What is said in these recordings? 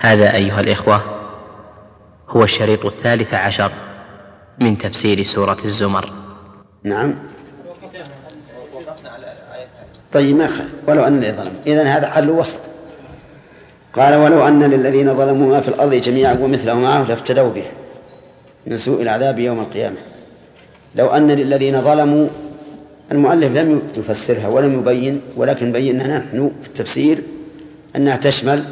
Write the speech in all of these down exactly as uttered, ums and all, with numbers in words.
هذا أيها الإخوة هو الشريط الثالث عشر من تفسير سورة الزمر. نعم. طيب ما خير. ولو أن الذين ظلموا، إذن هذا حل وسط. قال ولو أن للذين ظلموا ما في الأرض جميعا ومثله معه لافتدوا به من سوء العذاب يوم القيامة. لو أن للذين ظلموا، المؤلف لم يفسرها ولم يبين، ولكن بينا نحن في التفسير أنها تشمل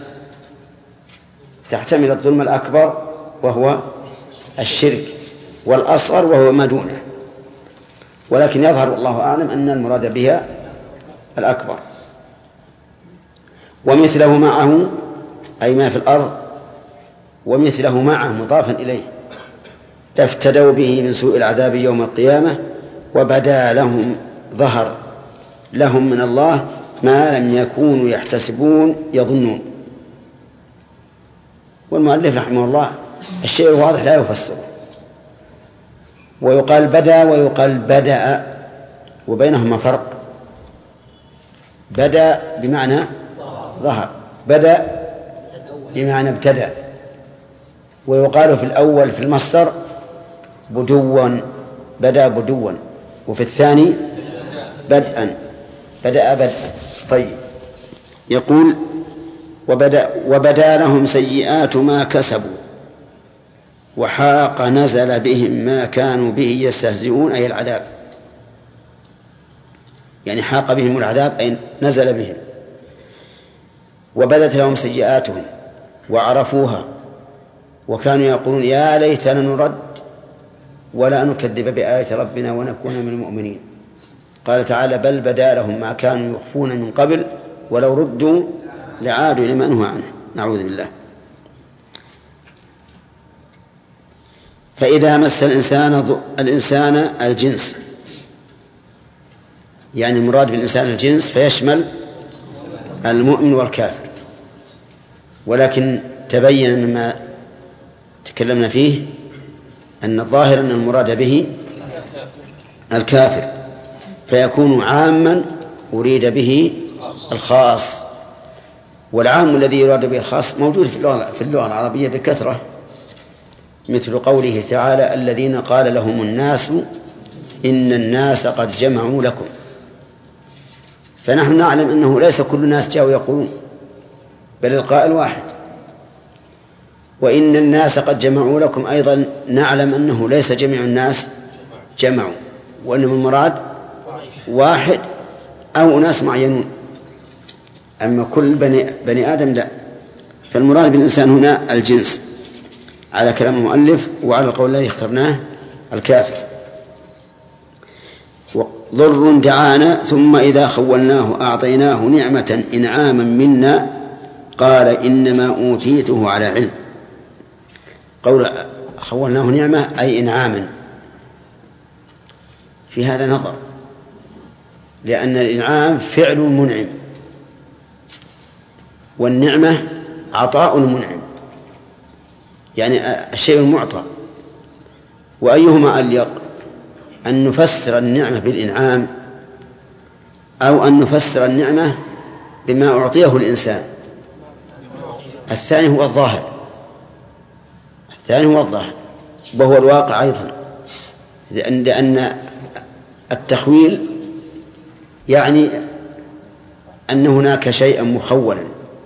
تحتمل الظلم الأكبر وهو الشرك، والأصغر وهو ما دونه، ولكن يظهر والله أعلم أن المراد بها الأكبر. ومثله معه أي ما في الأرض، ومثله معه مضافا إليه، لافتدوا به من سوء العذاب يوم القيامة وبدا لهم ظهر لهم من الله ما لم يكونوا يحتسبون يظنون. والمؤلف رحمه الله الشيء الواضح لا يفسره، ويقال بدا ويقال بدأ، وبينهما فرق. بدأ بمعنى ظهر، بدأ بمعنى ابتدأ. ويقال في الأول في المصدر بدوا، بدأ بدوا، وفي الثاني بدءا، بدأ بدءا. طيب، يقول وبدأ, وبدأ لهم سيئات ما كسبوا وحاق نزل بهم ما كانوا به يستهزئون، أي العذاب، يعني حاق بهم العذاب أي نزل بهم. وبدت لهم سيئاتهم وعرفوها وكانوا يقولون يا ليتنا نرد ولا نكذب بآية ربنا ونكون من المؤمنين. قال تعالى بل بدا لهم ما كانوا يخفون من قبل ولو ردوا لعادوا لما نهوا عنه، نعوذ بالله. فإذا مس الإنسان الإنسان الجنس، يعني المراد بالإنسان الجنس فيشمل المؤمن والكافر، ولكن تبين مما تكلمنا فيه أن الظاهر أن المراد به الكافر، فيكون عاما أريد به الخاص. والعام الذي يراد به الخاص موجود في اللغة العربية بكثرة، مثل قوله تعالى الذين قال لهم الناس إن الناس قد جمعوا لكم. فنحن نعلم أنه ليس كل الناس جاءوا يقولون، بل القائل واحد. وإن الناس قد جمعوا لكم أيضا نعلم أنه ليس جميع الناس جمعوا، وأنهم المراد واحد أو أناس معينون، أما كل بني, بني آدم لا. فالمراد بالإنسان هنا الجنس على كلام المؤلف، وعلى القول الذي اخترناه الكافر. ضر دعانا ثم إذا خولناه أعطيناه نعمة إنعاما منا قال إنما أوتيته على علم. قول خولناه نعمة أي إنعاما، في هذا نظر، لأن الإنعام فعل منعم والنعمة عطاء منعم، يعني الشيء المعطى. وأيهما أليق، أن نفسر النعمة بالإنعام أو أن نفسر النعمة بما أعطيه الإنسان؟ الثاني هو الظاهر، الثاني هو الظاهر وهو الواقع أيضا، لأن, لأن التخويل يعني أن هناك شيئا مخولا،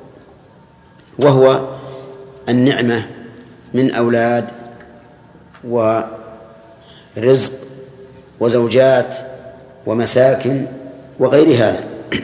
وهو النعمة من أولاد ورزق وزوجات ومساكن وغير هذا.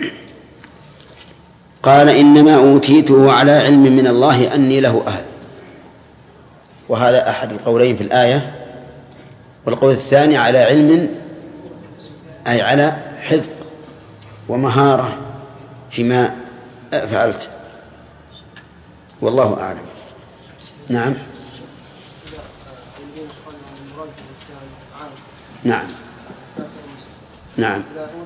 قال إنما أوتيته على علم من الله أني له أهل، وهذا أحد القولين في الآية. والقول الثاني على علم أي على حذق ومهارة فيما فعلت، والله أعلم. نعم نعم نعم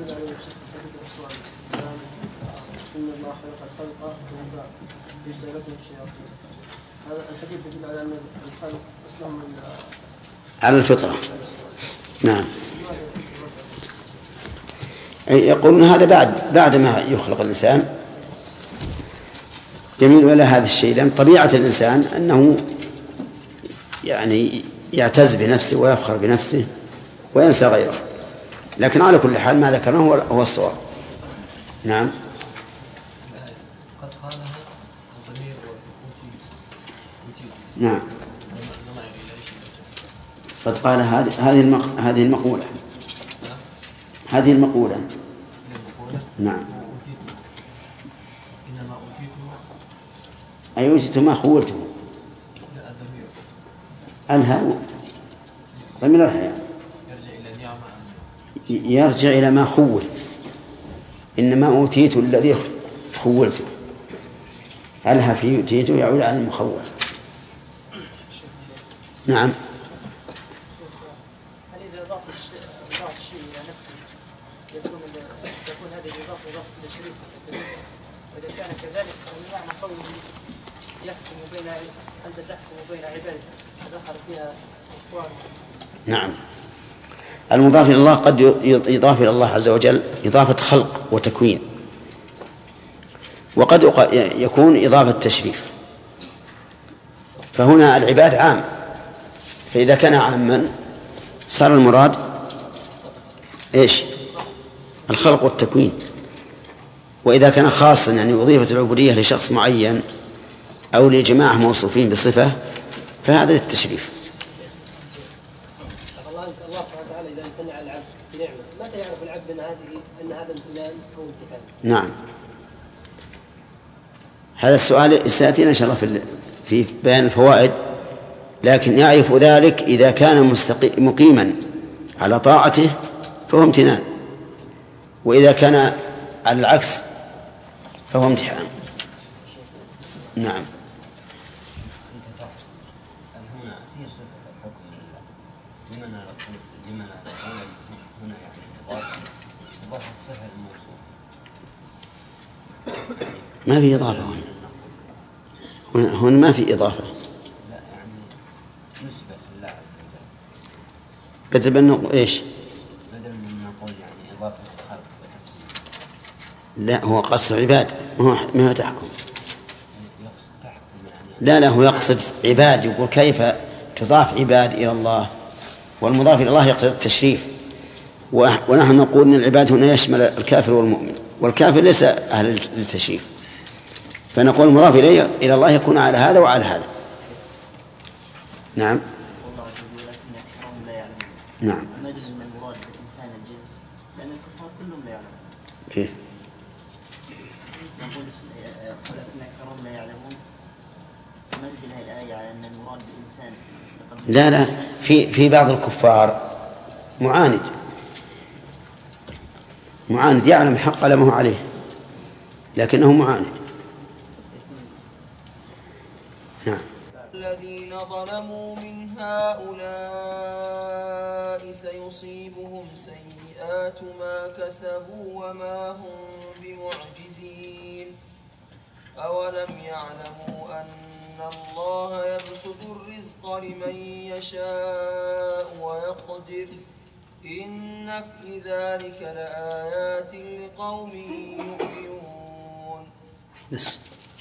على الفطرة. نعم، يقولون هذا بعد بعد ما يخلق الإنسان يميل إلى هذا الشيء، لأن طبيعة الإنسان أنه يعني يعتز بنفسه ويفخر بنفسه وينسى غيره، لكن على كل حال ما ذكرناه هو الصواب. نعم. نعم قد قال هذه هذه هذه المقولة هذه المقولة نعم. أي أوتيت ما خولته الها ضمير الحياة يرجع إلى ما خول، إنما أوتيت الذي خولته، الها في أوتيته يعود على المخول. نعم. هل إذا أضاف الشيء إلى نفسه يكون يكون هذه الإضافة إضافة تشريف، وإذا كان كذلك فمعنى قوله يحكم بين أنت تحكم بين عبادك ذكر فيها أقوال. نعم. المضاف إلى الله قد يضاف إلى الله عز وجل إضافة خلق وتكوين، وقد يكون إضافة تشريف. فهنا العباد عام، فإذا كان عاما صار المراد إيش؟ الخلق والتكوين. وإذا كان خاصا يعني أضيفت العبودية لشخص معين أو لجماعة موصوفين بصفة فهذا للتشريف. الله سبحانه وتعالى إذا امتنع على العبد بنعمة متى يعرف العبد أن هذه أن هذا امتنان أو امتحان؟ نعم. هذا السؤال سيأتينا إن شاء الله في في بيان الفوائد، لكن يعرف ذلك إذا كان مقيما على طاعته فهو امتنان، وإذا كان على العكس فهو امتحان. نعم. ما في إضافة هنا، هنا ما في إضافة. لا يعني نسبة لله عز وجل. بدل من إيش؟ بدل من نقول يعني إضافة الخلق وتكوين. لا هو قصد عباد، ما هو تحكم. يقصد تحكم يعني. لا لا هو يقصد عباد، يقول كيف تضاف عباد إلى الله، والمضاف إلى الله يقصد التشريف، ونحن نقول أن العباد هنا يشمل الكافر والمؤمن، والكافر ليس أهل للتشريف، فنقول المضاف إليه إلى الله يكون على هذا وعلى هذا. نعم. نعم. ما يجوز من المراد بالإنسان الجنس لأن الكفار كلهم لا يعلمون. كيف؟ نقول ولكن أكثرهم لا يعلمون، ما تدل هذه الآية على أن المراد بالإنسان. لا لا في في بعض الكفار معاند معاند يعلم حق لمه عليه لكنه معاند. نعم. الذين ظلموا من هؤلاء سيصيبهم سيئات ما كسبوا وما هم بمعجزين أولم يعلموا أن الله يبسط الرزق لمن يشاء ويقدر إن في ذلك لآيات لقوم يؤمنون. بس.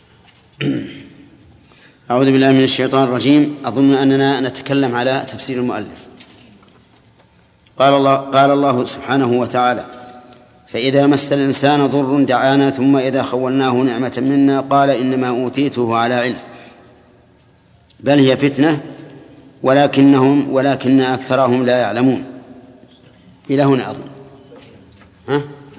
أعوذ بالله من الشيطان الرجيم. أظن أننا نتكلم على تفسير المؤلف. قال الله قال الله سبحانه وتعالى: فإذا مس الإنسان ضر دعانا ثم إذا خولناه نعمة منا قال إنما أوتيته على علم بل هي فتنة ولكنهم ولكن أكثرهم لا يعلمون. إلى هنا أظن. ها؟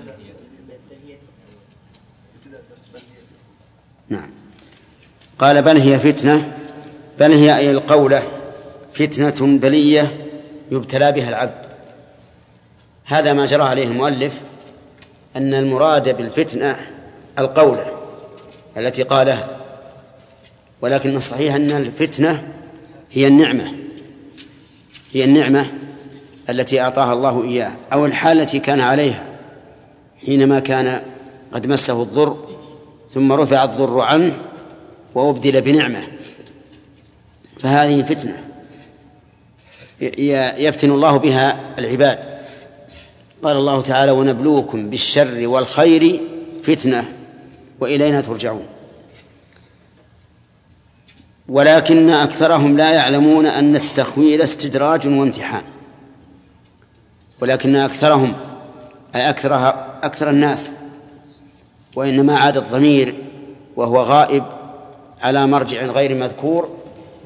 نعم. قال بل هي فتنة، بل هي أي القولة فتنة بلية يبتلى بها العبد. هذا ما جرى عليه المؤلف، أن المراد بالفتنة القولة التي قالها، ولكن الصحيح أن الفتنة هي النعمة هي النعمة التي أعطاها الله إياه، أو الحالة التي كان عليها حينما كان قد مسه الضر ثم رفع الضر عنه وأبدل بنعمة، فهذه فتنة يفتن الله بها العباد. قال الله تعالى: ونبلوكم بالشر والخير فتنة وإلينا ترجعون. ولكن أكثرهم لا يعلمون أن التخويل استدراج وامتحان. ولكن أكثرهم أي أكثرها أكثر الناس، وإنما عاد الضمير وهو غائب على مرجع غير مذكور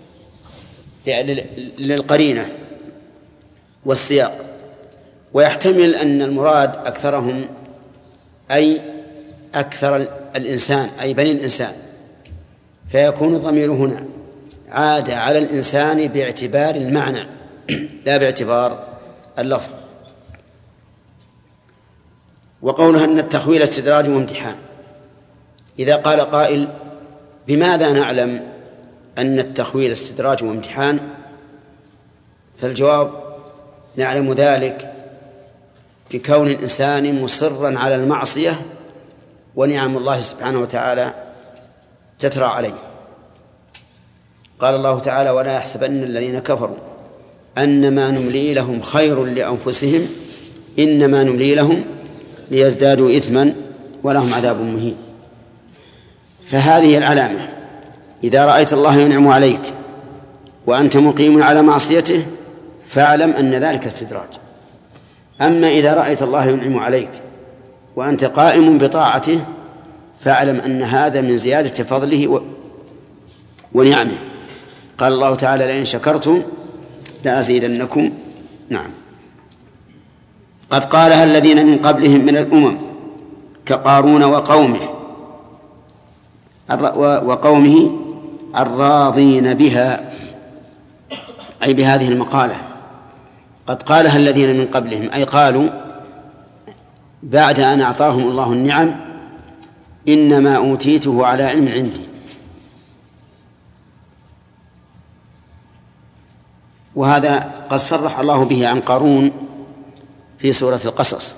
للقرينة والسياق، ويحتمل أن المراد أكثرهم أي أكثر الإنسان أي بني الإنسان، فيكون الضمير هنا عاد على الإنسان باعتبار المعنى لا باعتبار اللفظ. وقولها أن التخويل استدراج وامتحان، إذا قال قائل بماذا نعلم أن التخويل استدراج وامتحان؟ فالجواب نعلم ذلك بكون الإنسان مصرا على المعصية ونعم الله سبحانه وتعالى تترى عليه. قال الله تعالى: ولا يحسبن الذين كفروا أنما نملي لهم خير لأنفسهم إنما نملي لهم ليزدادوا إثما ولهم عذاب مهين. فهذه العلامة، إذا رأيت الله ينعم عليك وأنت مقيم على معصيته فاعلم أن ذلك استدراج. أما إذا رأيت الله ينعم عليك وأنت قائم بطاعته فاعلم أن هذا من زيادة فضله ونعمه. قال الله تعالى: لئن شكرتم لأزيدنكم. نعم. قد قالها الذين من قبلهم من الأمم كقارون وقومه وقومه الراضين بها، أي بهذه المقالة. قد قالها الذين من قبلهم، أي قالوا بعد أن أعطاهم الله النعم: إنما أوتيته على علم عندي. وهذا قد صرح الله به عن قارون في سورة القصص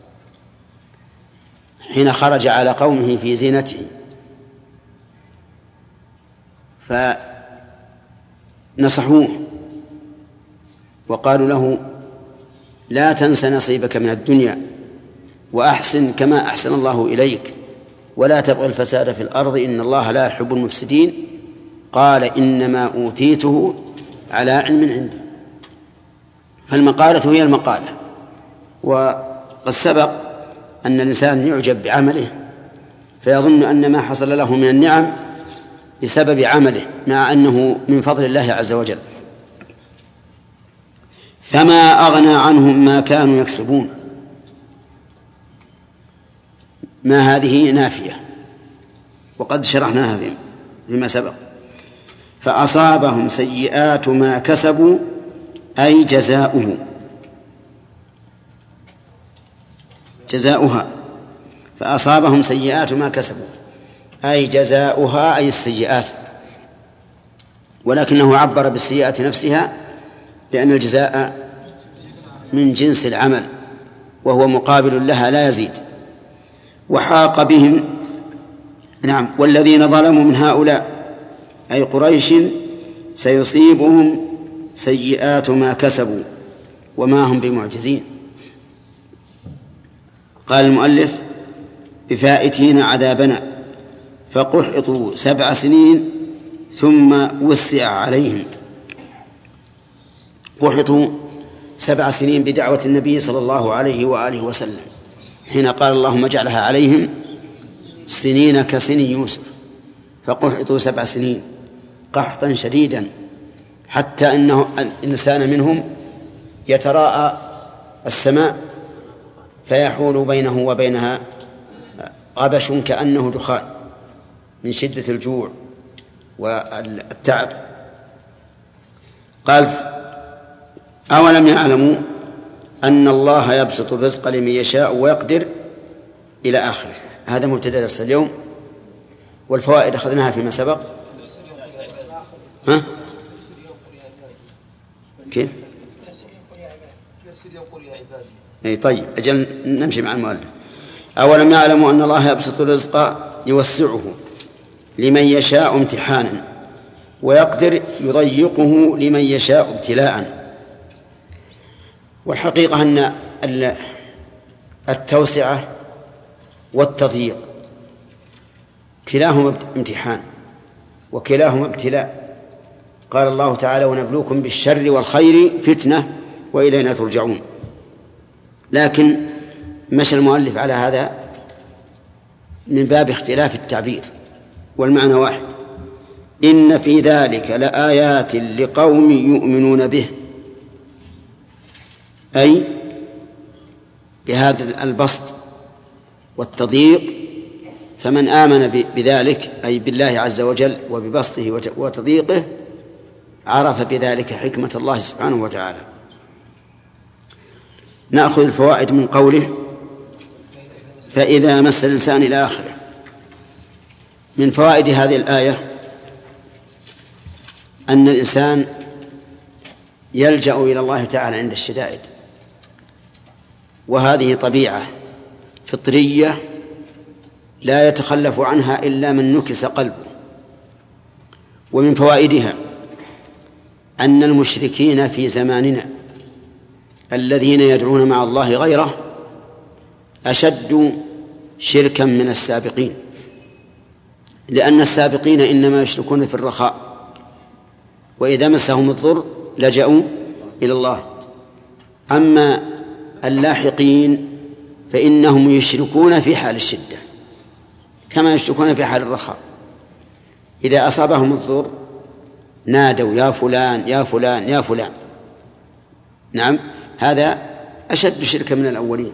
حين خرج على قومه في زينته فنصحوه وقالوا له: لا تنس نصيبك من الدنيا وأحسن كما أحسن الله إليك ولا تبغ الفساد في الأرض إن الله لا يحب المفسدين. قال: إنما أوتيته على علم عندي. فالمقالة هي المقالة. وقد سبق أن الإنسان يعجب بعمله فيظن أن ما حصل له من النعم بسبب عمله، مع أنه من فضل الله عز وجل. فما أغنى عنهم ما كانوا يكسبون. ما هذه نافية وقد شرحناها فيما سبق. فأصابهم سيئات ما كسبوا أي جزاؤه جزاؤها فأصابهم سيئات ما كسبوا أي جزاؤها أي السيئات، ولكنه عبر بالسيئات نفسها لأن الجزاء من جنس العمل وهو مقابل لها لا يزيد. وحاق بهم نعم والذين ظلموا من هؤلاء أي قريش سيصيبهم سيئات ما كسبوا وما هم بمعجزين. قال المؤلف: بفائتين عذابنا فقحطوا سبع سنين ثم وسع عليهم. قحطوا سبع سنين بدعوة النبي صلى الله عليه وآله وسلم حين قال: اللهم اجعلها عليهم سنين كسن يوسف. فقحطوا سبع سنين قحطا شديدا حتى إنه الإنسان منهم يتراءى السماء فيحول بينه وبينها غبش كأنه دخان من شدة الجوع والتعب. قال: أولم يعلموا أن الله يبسط الرزق لمن يشاء ويقدر إلى آخره. هذا مبتدأ درس اليوم، والفوائد أخذناها فيما سبق. ها؟ كيف؟ أي طيب، أجل نمشي مع المؤلف. أولم يعلموا أن الله يبسط الرزق يوسعه لمن يشاء امتحانا ويقدر يضيقه لمن يشاء ابتلاء. والحقيقة أن التوسعة والتضييق كلاهما امتحان وكلاهما ابتلاء، قال الله تعالى ونبلوكم بالشر والخير فتنة وإلينا ترجعون. لكن مشى المؤلف على هذا من باب اختلاف التعبير، والمعنى واحد: إن في ذلك لآيات لقوم يؤمنون به، أي بهذا البسط والتضييق، فمن آمن بذلك أي بالله عز وجل وببسطه وتضييقه عرف بذلك حكمة الله سبحانه وتعالى. نأخذ الفوائد من قوله فإذا مس الإنسان إلى آخره. من فوائد هذه الآية أن الإنسان يلجأ إلى الله تعالى عند الشدائد، وهذه طبيعة فطرية لا يتخلف عنها إلا من نكس قلبه. ومن فوائدها أن المشركين في زماننا الذين يدعون مع الله غيره أشد شركا من السابقين، لأن السابقين إنما يشركون في الرخاء، وإذا مسهم الضر لجأوا إلى الله. أما اللاحقين فإنهم يشركون في حال الشدة كما يشركون في حال الرخاء، إذا أصابهم الضر نادوا يا فلان يا فلان يا فلان. نعم، هذا أشد شركا من الأولين.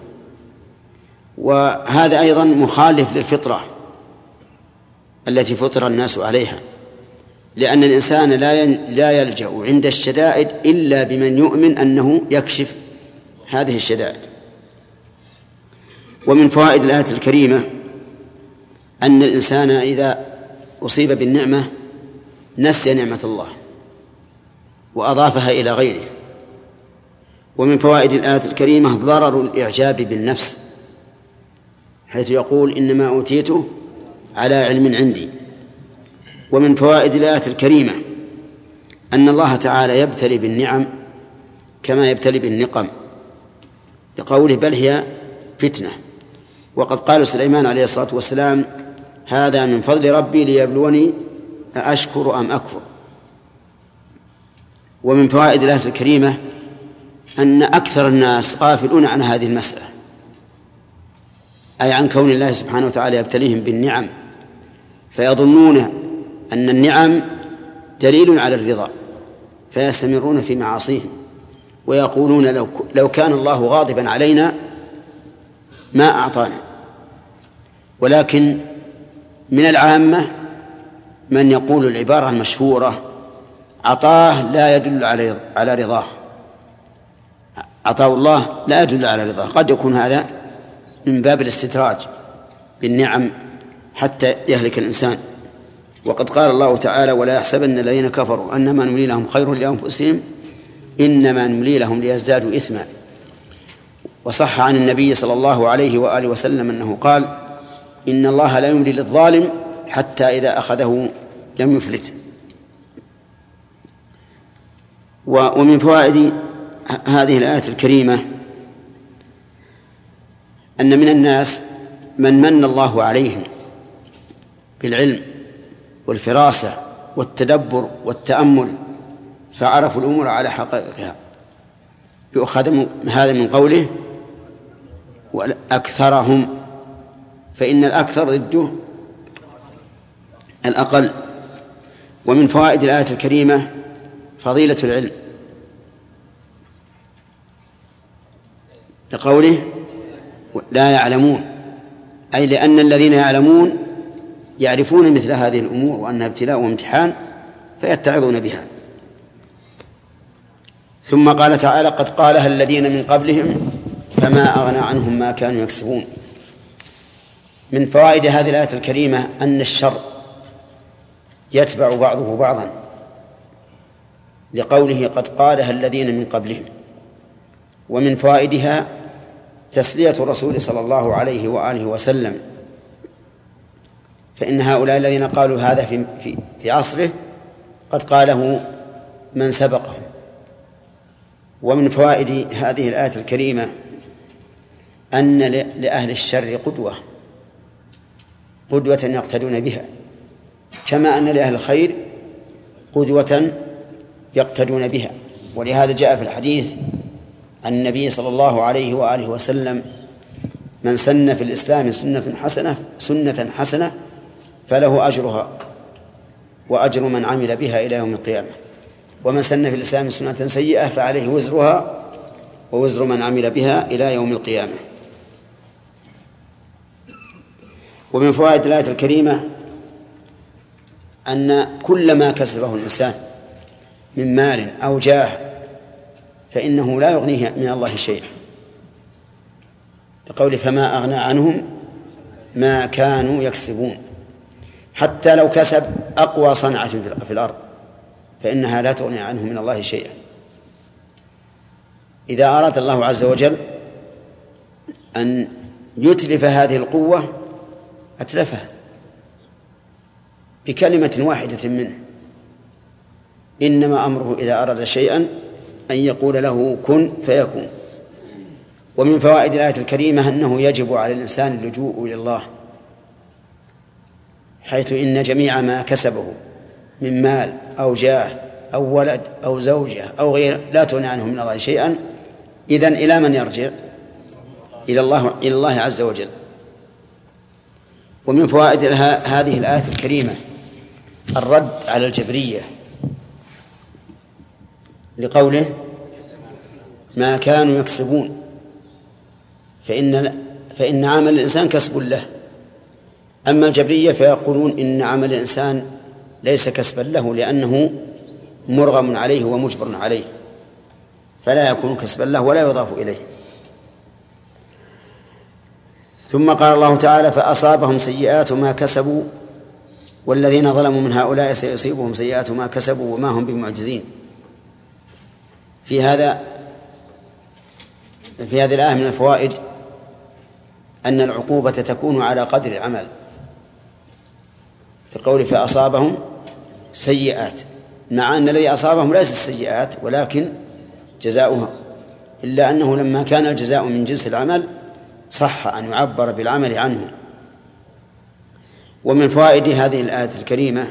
وهذا أيضا مخالف للفطرة التي فطر الناس عليها، لأن الإنسان لا يلجأ عند الشدائد إلا بمن يؤمن أنه يكشف هذه الشدائد. ومن فوائد الآية الكريمة أن الإنسان إذا أصيب بالنعمة نسي نعمة الله وأضافها إلى غيره. ومن فوائد الآية الكريمة ضرر الإعجاب بالنفس، حيث يقول إنما أوتيته على علم عندي. ومن فوائد الآية الكريمة أن الله تعالى يبتلي بالنعم كما يبتلي بالنقم، لقوله بل هي فتنة. وقد قال سليمان عليه الصلاة والسلام هذا من فضل ربي ليبلوني أأشكر أم أكفر. ومن فوائد الآية الكريمة أن أكثر الناس غافلون عن هذه المسألة، أي عن كون الله سبحانه وتعالى يبتليهم بالنعم، فيظنون أن النعم دليل على الرضا فيستمرون في معاصيهم، ويقولون لو لو كان الله غاضبا علينا ما أعطانا. ولكن من العامة من يقول العبارة المشهورة عطاه لا يدل على رضاه، عطاء الله لا يدل على رضاه. قد يكون هذا من باب الاستدراج بالنعم حتى يهلك الإنسان. وقد قال الله تعالى ولا يحسبن الذين كفروا أنما نملي لهم خير لأنفسهم إنما نملي لهم ليزدادوا إثما. وصح عن النبي صلى الله عليه وآله وسلم أنه قال إن الله لا يملي للظالم حتى إذا أخذه لم يفلت. ومن فوائد هذه الآية الكريمة أن من الناس من من الله عليهم بالعلم والفراسة والتدبر والتأمل فعرفوا الأمور على حقائقها. يؤخذ هذا من قوله وأكثرهم، فإن الأكثر ضده الأقل. ومن فوائد الآية الكريمة فضيلة العلم، لقوله لا يعلمون، أي لأن الذين يعلمون يعرفون مثل هذه الأمور وأنها ابتلاء وامتحان فيتعظون بها. ثم قال تعالى قد قالها الذين من قبلهم فما أغنى عنهم ما كانوا يكسبون. من فوائد هذه الآية الكريمة أن الشر يتبع بعضه بعضا، لقوله قد قالها الذين من قبلهم. ومن فوائدها تسلية الرسول صلى الله عليه وآله وسلم، فإن هؤلاء الذين قالوا هذا في, في, في عصره قد قاله من سبقهم. ومن فوائد هذه الآية الكريمة أن لأهل الشر قدوة قدوة يقتدون بها، كما أن لأهل الخير قدوة يقتدون بها. ولهذا جاء في الحديث عن النبي صلى الله عليه وآله وسلم: من سن في الإسلام سنة حسنة سنة حسنة فله أجرها وأجر من عمل بها إلى يوم القيامة، ومن سن في الإسلام سنة سيئة فعليه وزرها ووزر من عمل بها إلى يوم القيامة. ومن فوائد الآية الكريمة أن كل ما كسبه الإنسان من مال أو جاه فإنه لا يغنيه من الله شيئا، لقول: فما أغنى عنهم ما كانوا يكسبون. حتى لو كسب أقوى صنعة في الأرض فإنها لا تغني عنه من الله شيئا. إذا أراد الله عز وجل أن يتلف هذه القوة أتلفها بكلمة واحدة منه، إنما أمره إذا أراد شيئا أن يقول له كن فيكون. ومن فوائد الآية الكريمة أنه يجب على الإنسان اللجوء إلى الله، حيث إن جميع ما كسبه من مال أو جاه أو ولد أو زوجة أو غيره لا تغني عنه من الله شيئا. إذن إلى من يرجع؟ إلى الله إلى الله عز وجل. ومن فوائد هذه الآية الكريمة الرد على الجبرية، لقوله: ما كانوا يكسبون، فإن فإن عمل الإنسان كسب له. أما الجبرية فيقولون إن عمل الإنسان ليس كسبا له، لأنه مرغم عليه ومجبر عليه، فلا يكون كسبا له ولا يضاف إليه. ثم قال الله تعالى: فأصابهم سيئات ما كسبوا والذين ظلموا من هؤلاء سيصيبهم سيئات ما كسبوا وما هم بمعجزين. في هذا في هذه الآية من الفوائد أن العقوبة تكون على قدر العمل، لقول: فأصابهم سيئات، مع أن الذي أصابهم ليس السيئات ولكن جزاؤها، إلا أنه لما كان الجزاء من جنس العمل صح أن يعبر بالعمل عنه. ومن فوائد هذه الآية الكريمة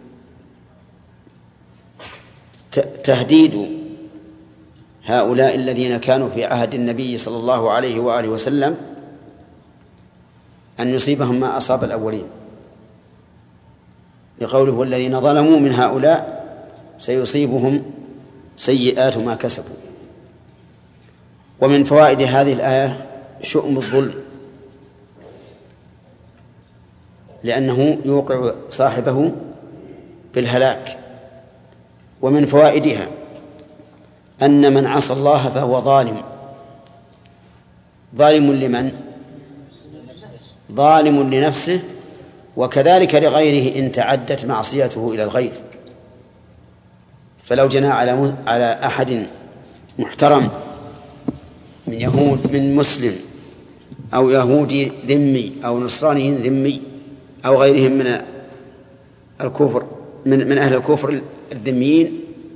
تهديد هؤلاء الذين كانوا في عهد النبي صلى الله عليه وآله وسلم أن يصيبهم ما أصاب الأولين، لقوله: والذين ظلموا من هؤلاء سيصيبهم سيئات ما كسبوا. ومن فوائد هذه الآية شؤم الظلم، لأنه يوقع صاحبه بالهلاك. ومن فوائدها أن من عصى الله فهو ظالم. ظالم لمن؟ ظالم لنفسه، وكذلك لغيره إن تعدت معصيته إلى الغير. فلو جنى على على أحد محترم من يهود من مسلم أو يهودي ذمي أو نصراني ذمي أو غيرهم من الكفر من من أهل الكفر الذميين،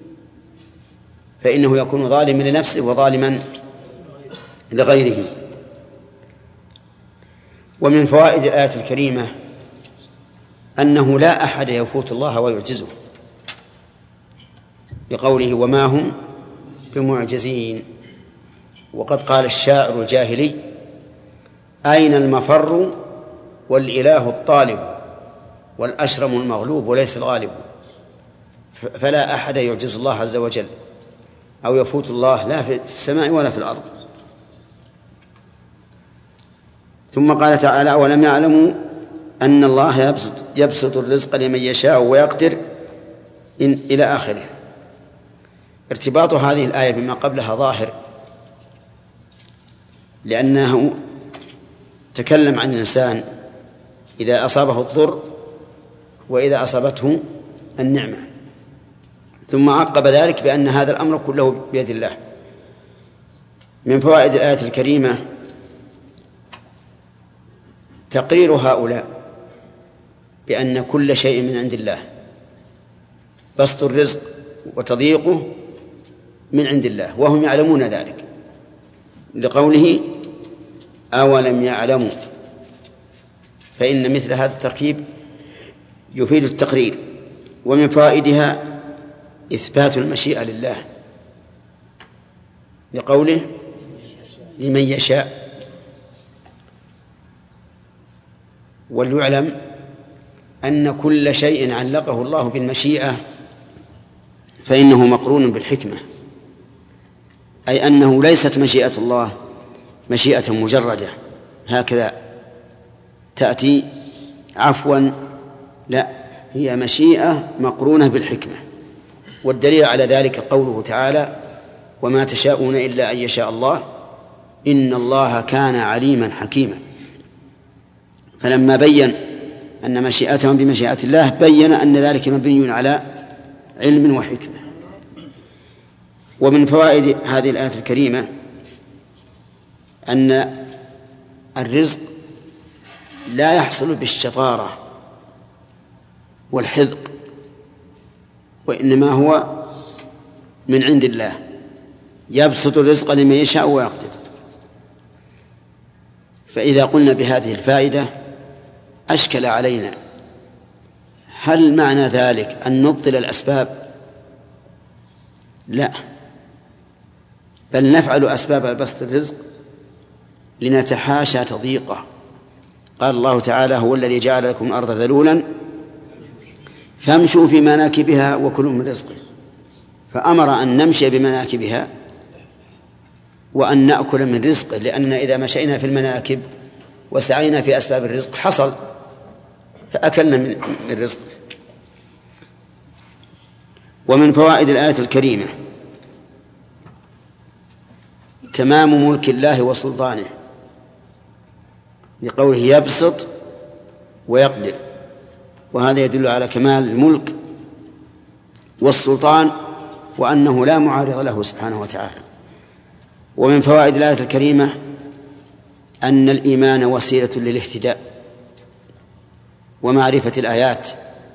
فإنه يكون ظالما لنفسه وظالما لغيره. ومن فوائد الآية الكريمة أنه لا أحد يفوت الله ويعجزه، لقوله: وما هم بمعجزين. وقد قال الشاعر الجاهلي: أين المفر والإله الطالب والأشرم المغلوب وليس الغالب. فلا أحد يعجز الله عز وجل أو يفوت الله لا في السماء ولا في الأرض. ثم قال تعالى: ولم يعلموا أن الله يبسط, يبسط الرزق لمن يشاء ويقدر إن إلى آخره. ارتباط هذه الآية بما قبلها ظاهر، لأنه تكلم عن الإنسان إذا أصابه الضر وإذا أصابته النعمة، ثم عقب ذلك بأن هذا الأمر كله بيد الله. من فوائد الآية الكريمة تقرير هؤلاء بأن كل شيء من عند الله، بسط الرزق وتضييقه من عند الله، وهم يعلمون ذلك، لقوله: أولم يعلموا. فإن مثل هذا التركيب يفيد التقرير. ومن فائدها إثبات المشيئة لله لقوله لمن يشاء. وليعلم أن كل شيء علقه الله بالمشيئة فإنه مقرون بالحكمة، أي أنه ليست مشيئة الله مشيئة مجردة هكذا تأتي عفوا، لا، هي مشيئة مقرونة بالحكمة. والدليل على ذلك قوله تعالى: وما تشاءون إلا أن يشاء الله إن الله كان عليما حكيما. فلما بين أن مشيئتهم بمشيئة الله بين أن ذلك مبني على علم وحكمة. ومن فوائد هذه الآية الكريمة أن الرزق لا يحصل بالشطارة والحذق، وإنما هو من عند الله، يبسط الرزق لمن يشاء ويقدر. فإذا قلنا بهذه الفائدة أشكل علينا هل معنى ذلك أن نبطل الأسباب؟ لا، بل نفعل أسباب بسط الرزق لنتحاشى تضييقه. قال الله تعالى: هو الذي جعل لكم الأرض ذلولا فامشوا في مناكبها وكلوا من رزقه، فأمر أن نمشي بمناكبها وأن نأكل من رزقه، لأننا إذا مشينا في المناكب وسعينا في أسباب الرزق حصل فأكلنا من من رزقه. ومن فوائد الآية الكريمة تمام ملك الله وسلطانه، لقوله يبسط ويقدر، وهذا يدل على كمال الملك والسلطان وأنه لا معارض له سبحانه وتعالى. ومن فوائد الآية الكريمة أن الإيمان وسيلة للاهتداء ومعرفة الآيات،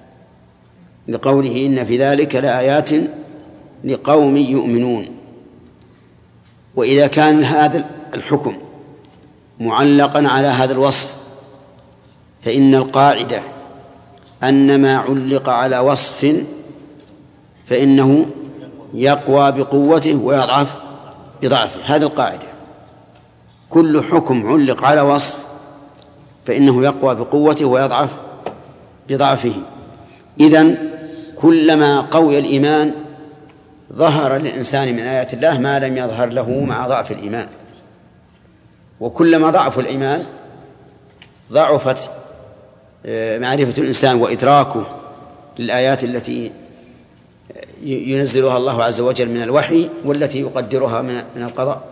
لقوله إن في ذلك لآيات لقوم يؤمنون. وإذا كان هذا الحكم معلقا على هذا الوصف فإن القاعدة أن ما علق على وصف فإنه يقوى بقوته ويضعف بضعفه. هذه القاعدة، كل حكم علق على وصف فإنه يقوى بقوته ويضعف بضعفه. إذن كلما قوي الإيمان ظهر للإنسان من آيات الله ما لم يظهر له مع ضعف الإيمان، وكلما ضعف الإيمان ضعفت معرفة الإنسان وإدراكه للآيات التي ينزلها الله عز وجل من الوحي والتي يقدرها من القضاء.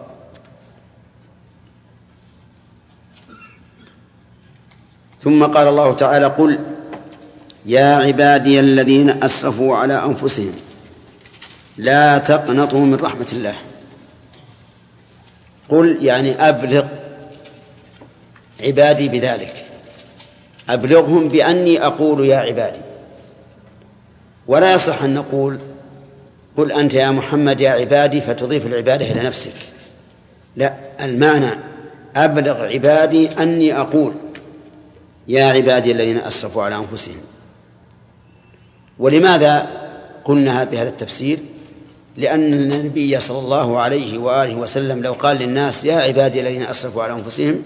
ثم قال الله تعالى: قل يا عبادي الذين أسرفوا على أنفسهم لا تقنطوا من رحمة الله. قل يعني أبلغ عبادي بذلك، أبلغهم بأني أقول يا عبادي. ولا يصح أن نقول قل أنت يا محمد يا عبادي فتضيف العبادة إلى نفسك، لا، المعنى أبلغ عبادي أني أقول يا عبادي الذين أسرفوا على أنفسهم. ولماذا قلنا بهذا التفسير؟ لأن النبي صلى الله عليه وآله وسلم لو قال للناس يا عبادي الذين أسرفوا على أنفسهم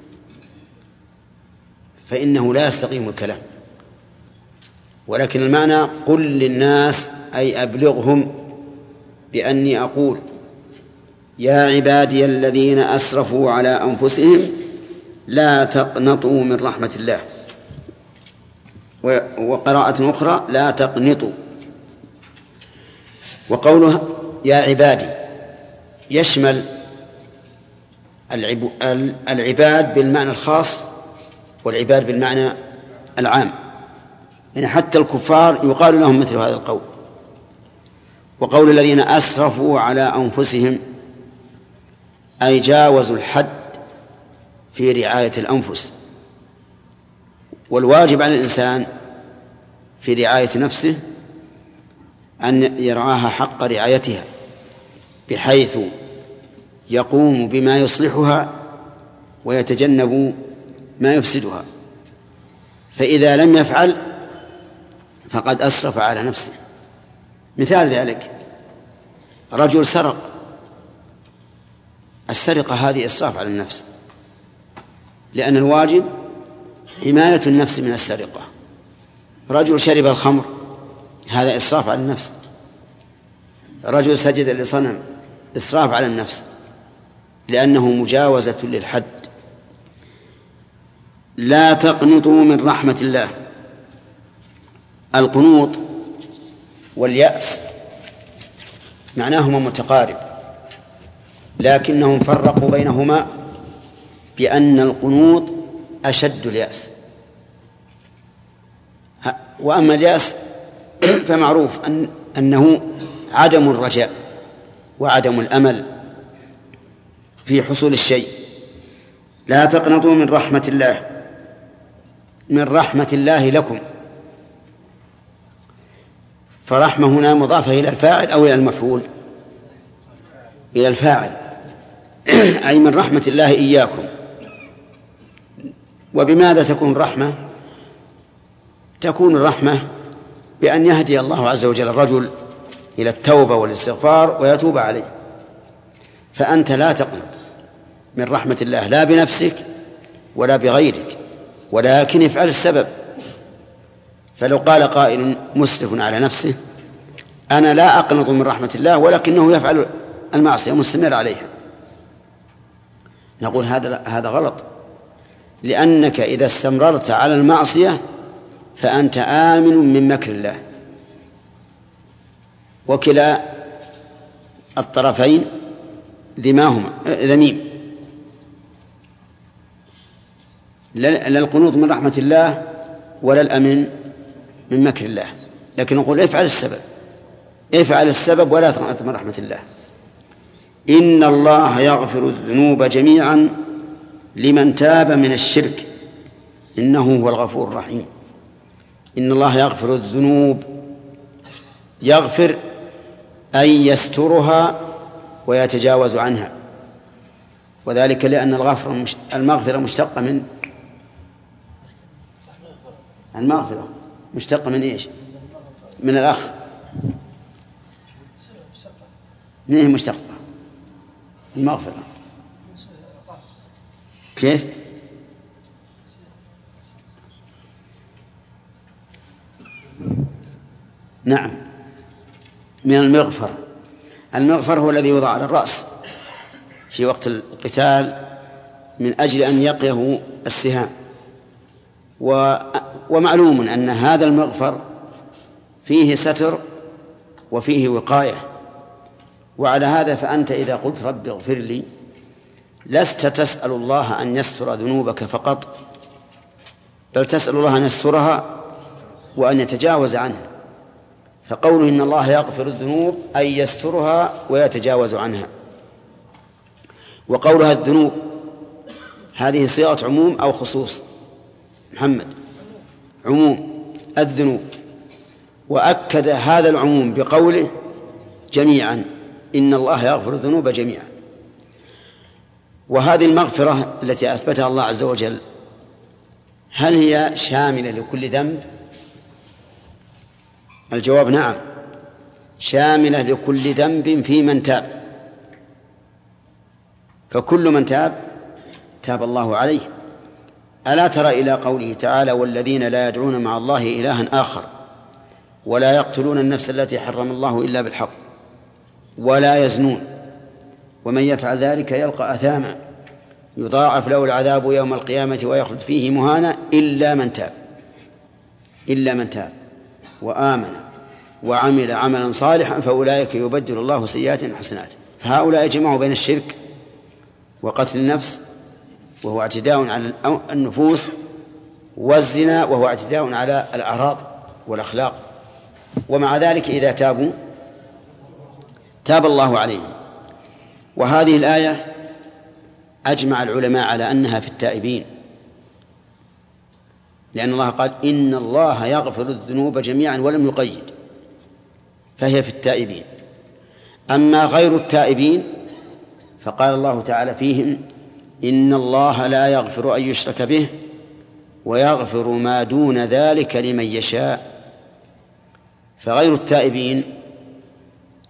فإنه لا يستقيم الكلام، ولكن المعنى قل للناس أي أبلغهم بأني أقول يا عبادي الذين أسرفوا على أنفسهم لا تقنطوا من رحمة الله. وقراءة أخرى لا تقنطوا. وقوله يا عبادي يشمل العباد بالمعنى الخاص والعباد بالمعنى العام، يعني حتى الكفار يقال لهم مثل هذا القول. وقول الذين أسرفوا على أنفسهم أي جاوزوا الحد في رعاية الأنفس، والواجب على الإنسان في رعاية نفسه أن يرعاها حق رعايتها بحيث يقوم بما يصلحها ويتجنب ما يفسدها، فإذا لم يفعل فقد أسرف على نفسه مثال ذلك رجل سرق، السرقة هذه إسراف على النفس، لأن الواجب حماية النفس من السرقة. رجل شرب الخمر، هذا إسراف على النفس. رجل سجد لصنم، إسراف على النفس لأنه مجاوزة للحد. لا تقنطوا من رحمة الله. القنوط واليأس معناهما متقارب، لكنهم فرقوا بينهما بأن القنوط أشد اليأس، وأما اليأس فمعروف أن أنه عدم الرجاء وعدم الأمل في حصول الشيء. لا تقنطوا من رحمة الله، من رحمة الله لكم، فرحمة هنا مضافة إلى الفاعل أو إلى المفعول؟ إلى الفاعل، أي من رحمة الله إياكم. وبماذا تكون الرحمة؟ تكون الرحمة بأن يهدي الله عز وجل الرجل إلى التوبة والاستغفار ويتوب عليه. فأنت لا تقنط من رحمة الله لا بنفسك ولا بغيرك، ولكن افعل السبب. فلو قال قائل مسرف على نفسه أنا لا أقنط من رحمة الله ولكنه يفعل المعصية مستمر عليها، نقول هذا هذا غلط، لأنك إذا استمررت على المعصية فأنت آمن من مكر الله. وكلا الطرفين ذماهما ذميم. لا القنوط من رحمة الله ولا الأمن من مكر الله، لكن نقول افعل السبب، افعل السبب ولا تقنط من رحمة الله. إن الله يغفر الذنوب جميعا لمن تاب من الشرك إنه هو الغفور الرحيم. إن الله يغفر الذنوب، يغفر أي يسترها ويتجاوز عنها، وذلك لأن الغفر المغفرة مشتقة من المغفرة مشتقة من إيش؟ من الأخ. من هي مشتقة المغفرة؟ كيف؟ نعم، من المغفر. المغفر هو الذي يوضع على الرأس في وقت القتال من أجل أن يقيه السهام. ومعلوم أن هذا المغفر فيه ستر وفيه وقاية. وعلى هذا فأنت إذا قلت رب اغفر لي لست تسأل الله أن يستر ذنوبك فقط، بل تسأل الله أن يسترها وأن يتجاوز عنها. فقوله إن الله يغفر الذنوب أي يسترها ويتجاوز عنها. وقولها الذنوب هذه صيغة عموم أو خصوص؟ محمد عموم، الذنوب. وأكد هذا العموم بقوله جميعا، إن الله يغفر الذنوب جميعا. وهذه المغفرة التي أثبتها الله عز وجل هل هي شاملة لكل ذنب؟ الجواب نعم، شاملة لكل ذنب في من تاب. فكل من تاب تاب الله عليه. ألا ترى إلى قوله تعالى والذين لا يدعون مع الله إلها آخر ولا يقتلون النفس التي حرم الله إلا بالحق ولا يزنون ومن يفعل ذلك يلقى أثاما يضاعف له العذاب يوم القيامة ويخلد فيه مهانا إلا من تاب إلا من تاب وآمن وعمل عملا صالحا فأولئك يبدل الله سيئات حسنات. فهؤلاء جمعوا بين الشرك وقتل النفس وهو اعتداء على النفوس، والزنا وهو اعتداء على الأعراض والأخلاق. ومع ذلك إذا تابوا تاب الله عليهم. وهذه الآية أجمع العلماء على أنها في التائبين، لأن الله قال إن الله يغفر الذنوب جميعا ولم يقيد، فهي في التائبين. أما غير التائبين فقال الله تعالى فيهم إن الله لا يغفر أن يشرك به ويغفر ما دون ذلك لمن يشاء. فغير التائبين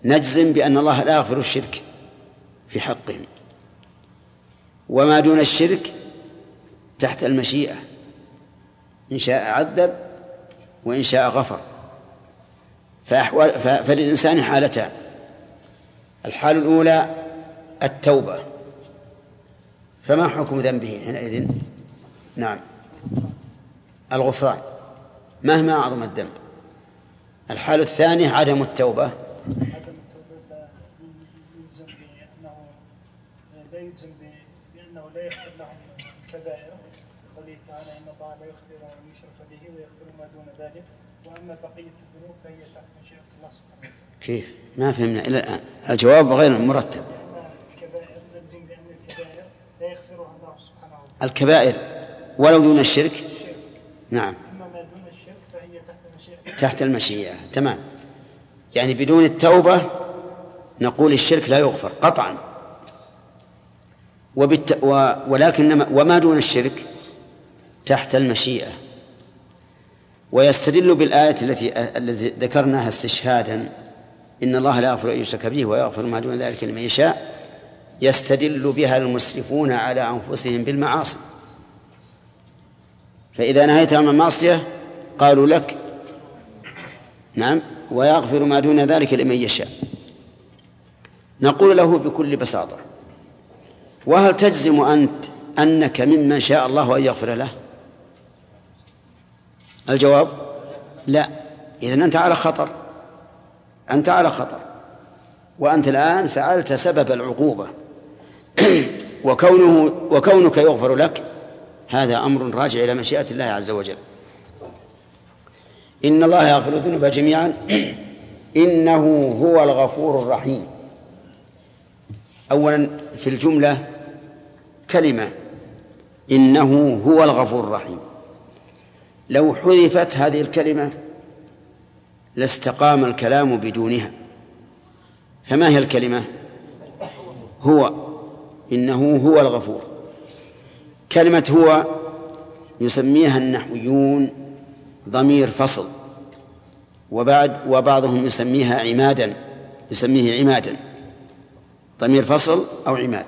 نجزم بأن الله لا يغفر الشرك في حقهم، وما دون الشرك تحت المشيئة، إن شاء عذب وإن شاء غفر. فأحوال فللإنسان حالتان: الحال الأولى التوبة، فما حكم ذنبه حينئذ؟ نعم الغفران مهما أعظم الذنب. الحال الثانية عدم التوبة، يلزم بأنه لا يلزم بأنه لا يغفر لهم الكبائر، قوله تعالى إن الله لا يغفر أن يشرك به ويغفر ما دون ذلك، وأما بقية الذنوب فهي تحت مشيئة الله سبحانه وتعالى. كيف؟ ما فهمنا إلى الآن، الجواب غير مرتب. الكبائر نلزم بأن الكبائر لا يغفرها الله سبحانه وتعالى، الكبائر ولو دون الشرك. نعم أما ما دون الشرك فهي تحت مشيئة تحت المشيئة. تمام، يعني بدون التوبة نقول الشرك لا يغفر قطعا، وبالت... و... ولكن وما دون الشرك تحت المشيئة. ويستدل بالآية التي التي ذكرناها استشهادا: إن الله لا يغفر أن يشرك به ويغفر ما دون ذلك لمن يشاء، يستدل بها المسرفون على أنفسهم بالمعاصي. فإذا نهيت عن المعصية قالوا لك نعم ويغفر ما دون ذلك لمن يشاء. نقول له بكل بساطة: وهل تجزم أنت أنك ممن شاء الله أن يغفر له؟ الجواب لا. إذن أنت على خطر، أنت على خطر، وأنت الآن فعلت سبب العقوبة وكونه وكونك يغفر لك هذا أمر راجع إلى مشيئة الله عز وجل. إن الله يغفر الذنوب جميعا إنه هو الغفور الرحيم. أولا في الجملة كلمة إنه هو الغفور الرحيم، لو حذفت هذه الكلمة لاستقام الكلام بدونها. فما هي الكلمة؟ هو، إنه هو الغفور. كلمة هو يسميها النحويون ضمير فصل، وبعد وبعضهم يسميها عمادا، يسميه عمادا، ضمير فصل أو عماد.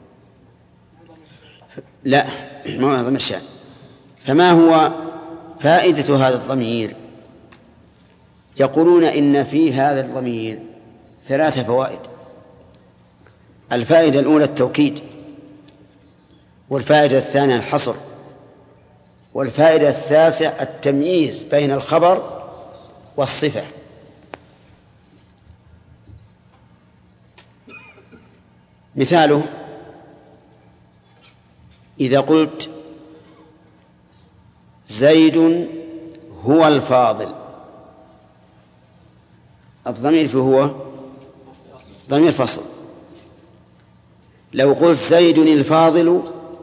لا، ما هو ضمير شأن. فما هو فائدة هذا الضمير؟ يقولون إن في هذا الضمير ثلاثة فوائد. الفائدة الأولى التوكيد، والفائدة الثانية الحصر، والفائدة الثالثة التمييز بين الخبر والصفة. مثاله: إذا قلت زيد هو الفاضل، الضمير في هو ضمير فصل. لو قلت زيد الفاضل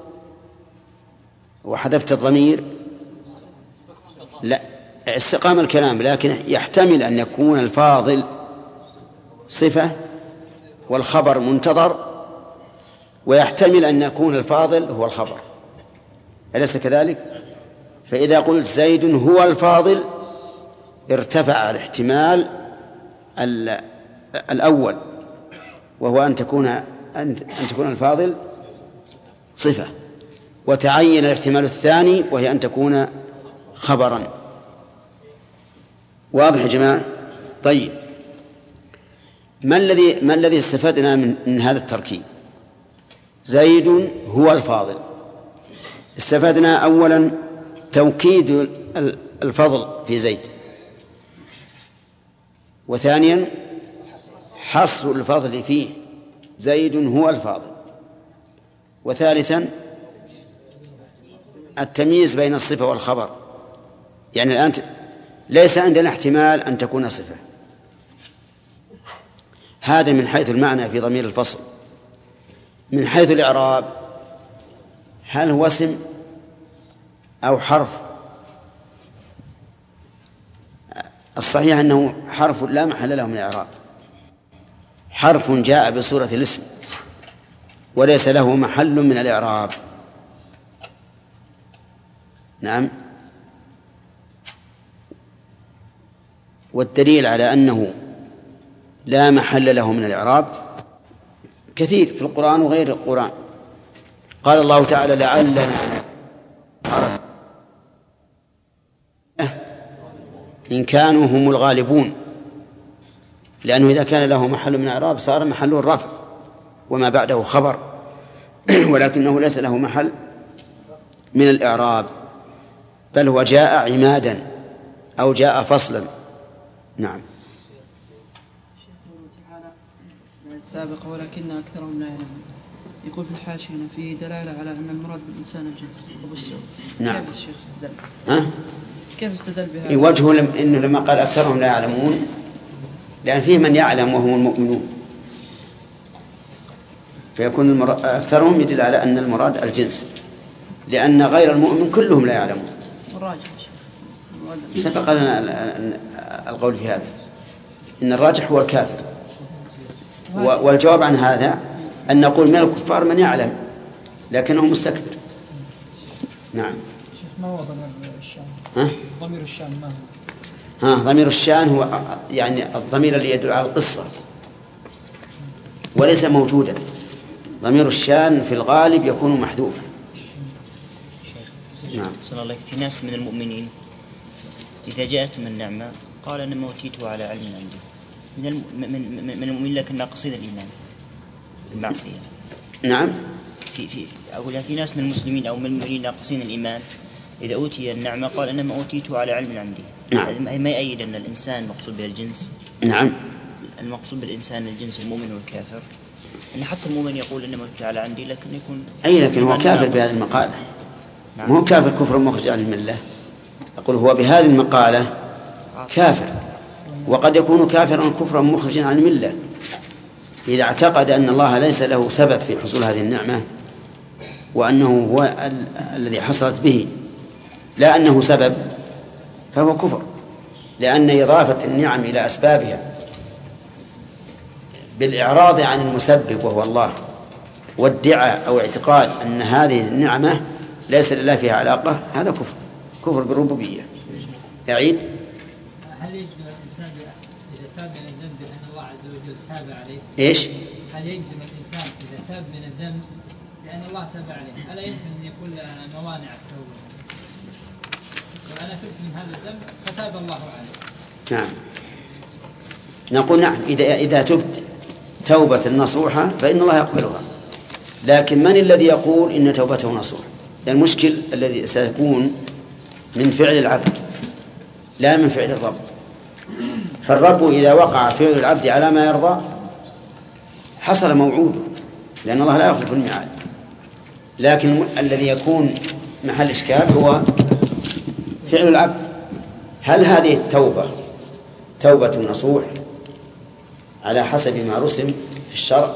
وحذفت الضمير لا استقام الكلام، لكن يحتمل أن يكون الفاضل صفة والخبر منتظر، ويحتمل أن يكون الفاضل هو الخبر، أليس كذلك؟ فإذا قلت زيد هو الفاضل ارتفع الاحتمال الأول، وهو أن تكون أن تكون الفاضل صفة، وتعين الاحتمال الثاني وهي أن تكون خبرا. واضح يا جماعة؟ طيب، ما الذي ما الذي استفدنا من, من هذا التركيب؟ زيد هو الفاضل. استفدنا أولا توكيد الفضل في زيد، وثانيا حصر الفضل فيه، زيد هو الفاضل، وثالثا التمييز بين الصفة والخبر. يعني الآن ليس عندنا احتمال أن تكون صفة. هذا من حيث المعنى في ضمير الفصل. من حيث الإعراب، هل هو اسم أو حرف؟ الصحيح أنه حرف لا محل له من الإعراب، حرف جاء بصورة الاسم وليس له محل من الإعراب. نعم، والدليل على أنه لا محل له من الإعراب كثير في القرآن وغير القرآن. قال الله تعالى لعلنا إن كانوا هم الغالبون، لأنه إذا كان له محل من الإعراب صار محله الرفع وما بعده خبر، ولكنه ليس له محل من الإعراب، بل هو جاء عمادا أو جاء فصلا. نعم. السابق ولكن أكثرهم لا يعلمون. يقول في الحاشية في دلالة على أن المراد بالإنسان الجنس أبو السعود. نعم. كيف الشيخ استدل؟ ها؟ كيف استدل بهذا؟ وجهه لم إنه لما قال أكثرهم لا يعلمون لأن فيه من يعلم وهم المؤمنون، فيكون المراد أكثرهم يدل على أن المراد الجنس، لأن غير المؤمن كلهم لا يعلمون. الراجح سبق لنا القول في هذا إن الراجح هو الكافر، والجواب عن هذا أن نقول من الكفار من يعلم لكنه مستكبر. نعم. ما هو ضمير الشان؟ ها؟ ضمير الشان ما ها هو؟ ضمير الشان هو يعني الضمير الذي يدل على القصة وليس موجودا. ضمير الشان في الغالب يكون محذوفا. نعم. صلى الله عليه في ناس من المؤمنين إذا جاءتهم النعمة قال أنما أوتيته على علم عندي من الم... من من المؤمنين لكن ناقصين الإيمان المعصية. نعم. في في أقول في ناس من المسلمين أو من المؤمنين ناقصين الإيمان إذا أوتي النعمة قال أنما أوتيته على علم عندي. نعم. ما يؤيد أن الإنسان مقصود به الجنس. نعم. المقصود بالإنسان الجنس المؤمن والكافر. أن حتى المؤمن يقول إنما أوتيته على عندي لكن يكون أي لكن هو كافر بهذه المقالة. نعم. مو كافر كفر مخرج عن الملة. أقول هو بهذه المقالة كافر، وقد يكون كافرا كفرا مخرجا عن الملة إذا اعتقد أن الله ليس له سبب في حصول هذه النعمة وأنه هو ال- الذي حصلت به لا أنه سبب، فهو كفر، لأن إضافة النعم إلى أسبابها بالإعراض عن المسبب وهو الله والدعاء أو اعتقاد أن هذه النعمة ليس لله فيها علاقة هذا كفر، كفر بالربوبية. يعيد. هل يجزم الإنسان إذا تاب من الذنب بأن الله عز وجل تاب عليه؟ إيش؟ هل يجزم الإنسان إذا تاب من الذنب لأن الله تاب عليه؟ ألا يمكن أن يكون له موانع التوبة؟ أنا تبت من هذا الذنب فتاب الله عليه. نعم. نقول نعم إذا إذا تبت توبة نصوحة فإن الله يقبلها، لكن من الذي يقول إن توبته نصوحة؟ المشكل الذي سيكون من فعل العبد لا من فعل الرب. فالرب إذا وقع فعل العبد على ما يرضى حصل موعوده، لأن الله لا يخلف الميعاد. لكن الذي يكون محل إشكال هو فعل العبد. هل هذه التوبة توبة نصوح على حسب ما رسم في الشرع؟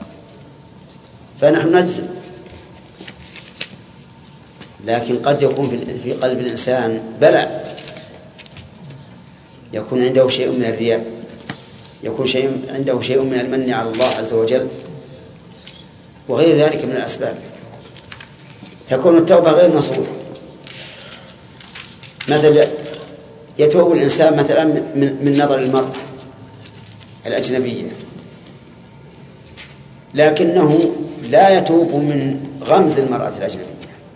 فنحن نجزم، لكن قد يكون في قلب الإنسان بلع، يكون عنده شيء من الرياء، يكون شيء عنده شيء من المن على الله عز وجل وغير ذلك من الأسباب، تكون التوبة غير نصوح. مثلا يتوب الإنسان مثلا من, من نظر المرأة الأجنبية، لكنه لا يتوب من غمز المرأة الأجنبية.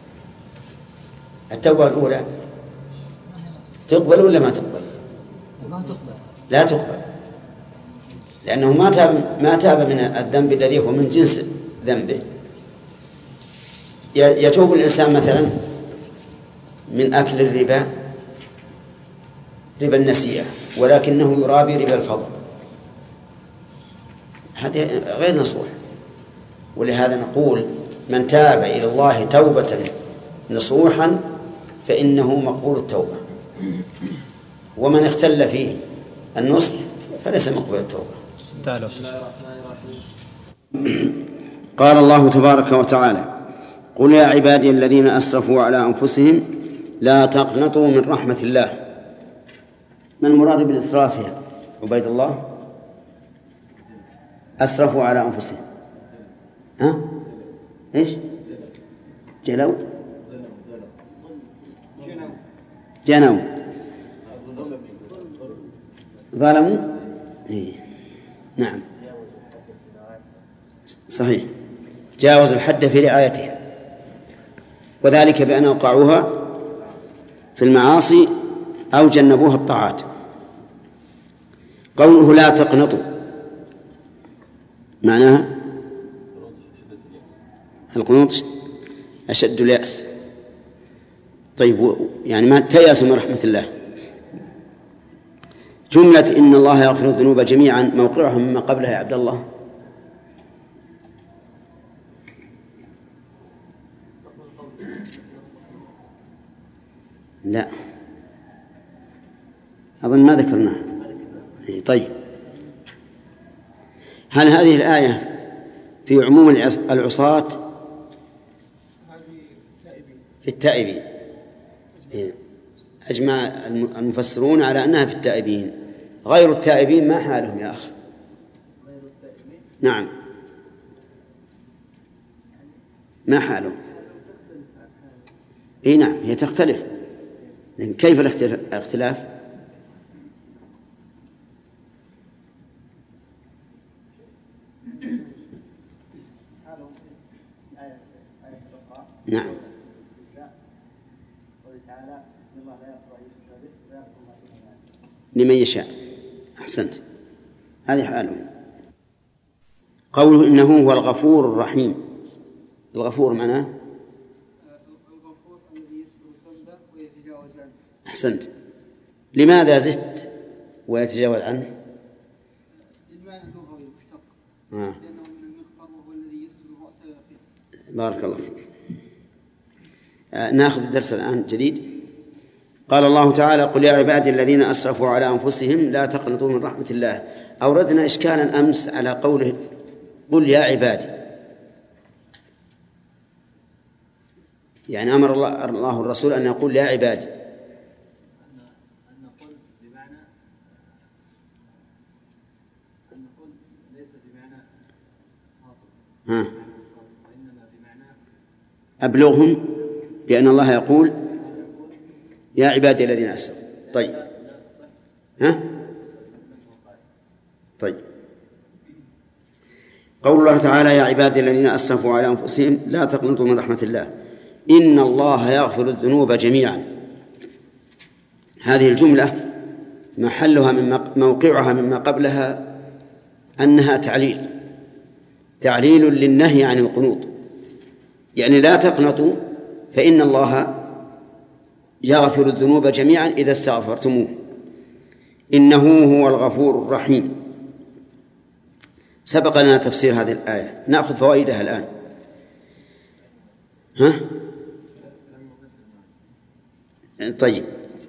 التوبة الأولى تقبل ولا ما تقبل؟ لا تقبل، لأنه ما تاب ما تاب من الذنب الذي هو من جنس ذنبه. يتوب الإنسان مثلا من أكل الربا، ربا النسيئة، ولكنه يرابي ربا الفضل، هذا غير نصوح. ولهذا نقول من تاب إلى الله توبة نصوحا فإنه مقبول التوبة، ومن اختل فيه النصح فليس مقبول التوبة. قال الله تبارك وتعالى: قل يا عبادي الذين أسرفوا على أنفسهم لا تقنطوا من رحمة الله. ما المراد بالإسراف يا عبيد الله؟ أسرفوا على أنفسهم، ها؟ إيش؟ جلوا جنوا ظلموا. إيه. نعم صحيح، جاوزوا الحد في رعايتها، وذلك بأن أوقعوها في المعاصي أو جنبوها الطاعات. قوله لا تقنطوا معناها القنوط أشد اليأس. طيب يعني ما تيأسوا من رحمة الله. جملة إن الله يغفر الذنوب جميعا موقعها مما قبلها يا عبد الله؟ لا أظن ما ذكرناها. طيب هل هذه الآية في عموم العصاة في التائبين؟ أجمع المفسرون على أنها في التائبين. غير التائبين ما حالهم يا أخي؟ نعم ما حالهم؟ إيه نعم هي تختلف، لكن كيف الاختلاف؟ نعم لمن يشاء. أحسنت، هذه حاله. قوله إنه هو الغفور الرحيم، الغفور معناه الغفور الذي يستر الذنب ويتجاوز عنه. أحسنت. لماذا زدت ويتجاوز عنه؟ المعنى اللغوي مشتق آه. لأنه من المغفر وهو الذي يستر الرأس ويغفر. بارك الله فيك. آه ناخذ الدرس الآن جديد. قال الله تعالى قل يا عبادي الذين أسرفوا على أنفسهم لا تقنطوا من رحمة الله. أوردنا إشكالا أمس على قوله قل يا عبادي، يعني أمر الله, الله الرسول أن يقول يا عبادي. أن قل بمعنى أن قل ليس بمعنى خاطب، ها وإنما بمعنى أبلغهم بأن الله يقول يا عبادي الذين أسرفوا. طيب ها طيب قول الله تعالى يا عبادي الذين أسرفوا على أنفسهم لا تقنطوا من رحمة الله إن الله يغفر الذنوب جميعا. هذه الجملة محلها من موقعها مما قبلها أنها تعليل تعليل للنهي عن القنوط، يعني لا تقنطوا فإن الله يغفر الذنوب جميعا إذا استغفرتموه إنه هو الغفور الرحيم. سبق لنا تفسير هذه الآية، نأخذ فوائدها الآن. ها؟ طيب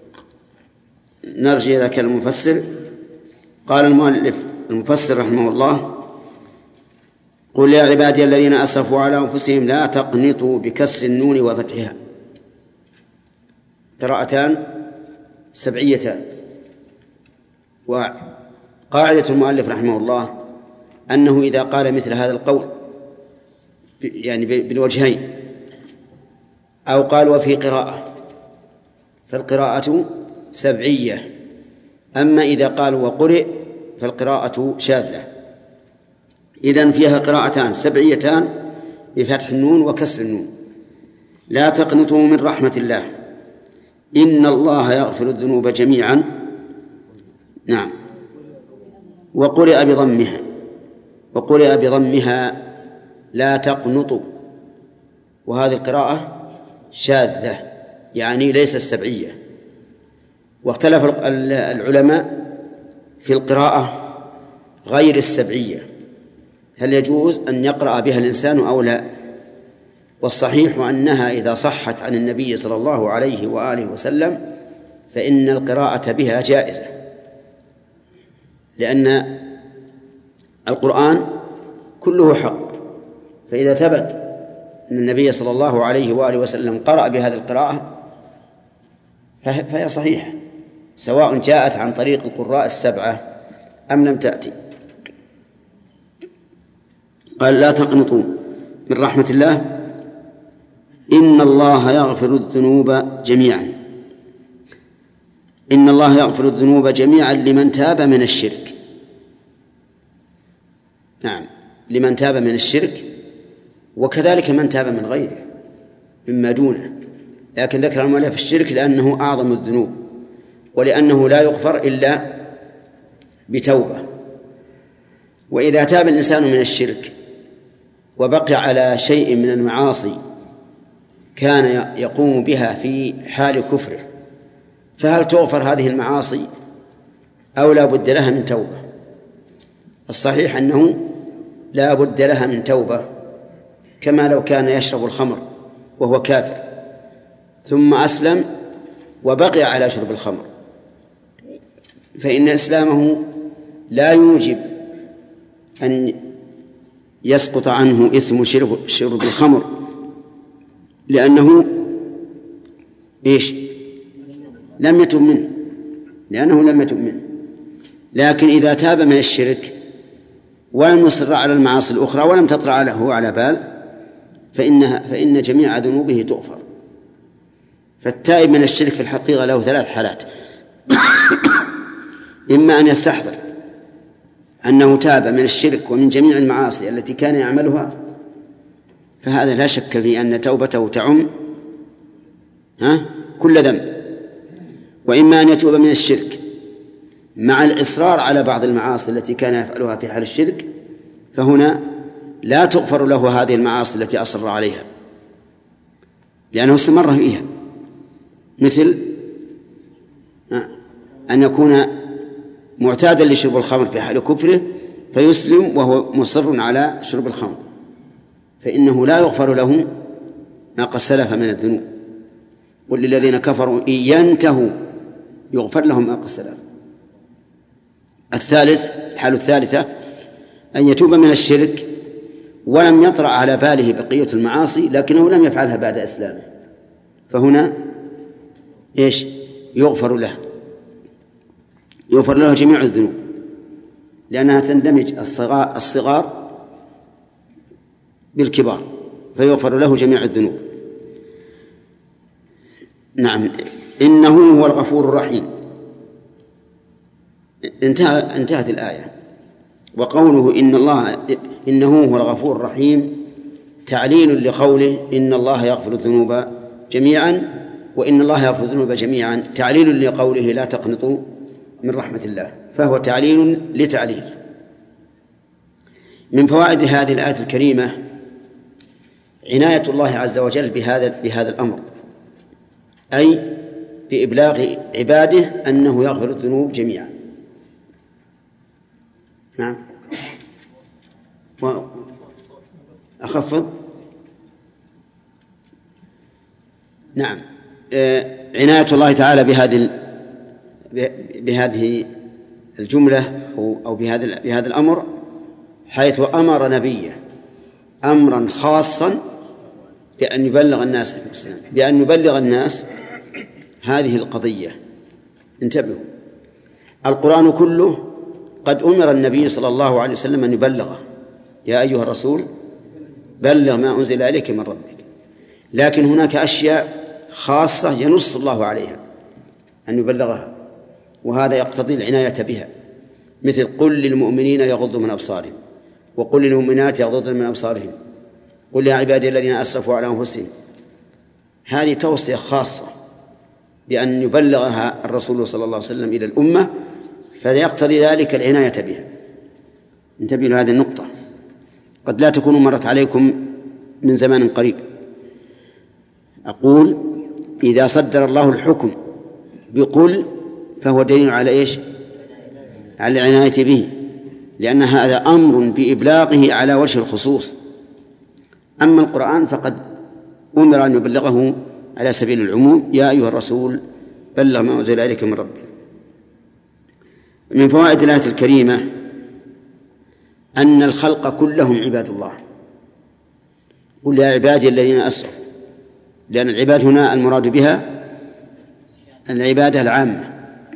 نرجع إذا كان المفسر. قال المؤلف المفسر رحمه الله قل يا عبادي الذين أسرفوا على أنفسهم لا تقنطوا بكسر النون وفتحها، قراءتان سبعيتان. وقاعدة المؤلف رحمه الله أنه إذا قال مثل هذا القول يعني بالوجهين أو قال وفي قراءة فالقراءة سبعية، أما إذا قال وقرئ فالقراءة شاذة. إذن فيها قراءتان سبعيتان بفتح النون وكسر النون. لا تقنطوا من رحمة الله إن الله يغفر الذنوب جميعا. نعم وقرئ بضمها وقرئ بضمها لا تقنطوا، وهذه القراءة شاذة يعني ليست سبعية. واختلف العلماء في القراءة غير السبعية هل يجوز أن يقرأ بها الإنسان أو لا، والصحيح أنها إذا صحت عن النبي صلى الله عليه وآله وسلم فإن القراءة بها جائزة، لأن القرآن كله حق، فإذا ثبت أن النبي صلى الله عليه وآله وسلم قرأ بهذه القراءة فهي صحيحة سواء جاءت عن طريق القراء السبعة أم لم تأتي. قال لا تقنطوا من رحمة الله إن الله يغفر الذنوب جميعا. إن الله يغفر الذنوب جميعا لمن تاب من الشرك. نعم لمن تاب من الشرك، وكذلك من تاب من غيره مما دونه، لكن ذكر المؤلف الشرك لأنه أعظم الذنوب، ولأنه لا يغفر إلا بتوبة. وإذا تاب الإنسان من الشرك وبقي على شيء من المعاصي كان يقوم بها في حال كفره، فهل تغفر هذه المعاصي أو لا بد لها من توبة؟ الصحيح أنه لا بد لها من توبة، كما لو كان يشرب الخمر وهو كافر ثم أسلم وبقي على شرب الخمر، فإن إسلامه لا يوجب أن يسقط عنه إثم شرب, شرب الخمر، لأنه إيش؟ لم يتب منه، لأنه لم يتب منه. لكن إذا تاب من الشرك ولم يصر على المعاصي الأخرى ولم تطرأ له على بال فإنها فإن جميع ذنوبه تغفر. فالتائب من الشرك في الحقيقة له ثلاث حالات: إما أن يستحضر أنه تاب من الشرك ومن جميع المعاصي التي كان يعملها، فهذا لا شك في أن توبته تعم ها كل ذنب، وإما أن يتوب من الشرك مع الإصرار على بعض المعاصي التي كان يفعلها في حال الشرك، فهنا لا تغفر له هذه المعاصي التي أصر عليها لأنه استمر فيها، مثل أن يكون معتادا لشرب الخمر في حال كفره فيسلم وهو مصر على شرب الخمر، فإنه لا يغفر له ما قد سلف من الذنوب. قل للذين كفروا إن ينتهوا يغفر لهم ما قد سلف. الثالث الحالة الثالثة أن يتوب من الشرك ولم يطرأ على باله بقية المعاصي لكنه لم يفعلها بعد إسلامه، فهنا إيش؟ يغفر له يغفر له جميع الذنوب، لأنها تندمج الصغار, الصغار بالكبار، فيغفر له جميع الذنوب. نعم إنه هو الغفور الرحيم. انتهى انتهت الآية. وقوله إن الله إنه هو الغفور الرحيم تعليل لقوله إن الله يغفر الذنوب جميعا، وإن الله يغفر الذنوب جميعا تعليل لقوله لا تقنطوا من رحمة الله، فهو تعليل لتعليل. من فوائد هذه الآية الكريمة عناية الله عز وجل بهذا بهذا الأمر، أي بإبلاغ عباده أنه يغفر الذنوب جميعا. نعم وأخفض نعم عناية الله تعالى بهذه بهذه الجملة أو بهذا بهذا الأمر، حيث أمر نبيه أمرا خاصا بأن يبلغ الناس بأن يبلغ الناس هذه القضية. انتبهوا، القرآن كله قد أمر النبي صلى الله عليه وسلم أن يبلغه، يا أيها الرسول بلغ ما أنزل إليك من ربك، لكن هناك أشياء خاصة ينص الله عليها أن يبلغها، وهذا يقتضي العناية بها، مثل قل للمؤمنين يغضوا من أبصارهم، وقل للمؤمنات يغضضن من أبصارهم، قل يا عبادي الذين أسرفوا على أنفسهم. هذه توصية خاصة بأن يبلغها الرسول صلى الله عليه وسلم إلى الأمة، فيقتضي ذلك العناية بها. انتبهوا لهذه النقطة، قد لا تكون مرت عليكم من زمان قريب. أقول إذا صدر الله الحكم بقل فهو دليل على إيش؟ على العناية به، لأن هذا أمر بإبلاغه على وجه الخصوص. أما القرآن فقد أمر أن يبلغه على سبيل العموم، يا أيها الرسول بلغ ما أنزل إليك من ربك. من فوائد الآية الكريمة أن الخلق كلهم عباد الله. قل يا عبادي الذين أسرفوا، لأن العباد هنا المراد بها العبادة العامة.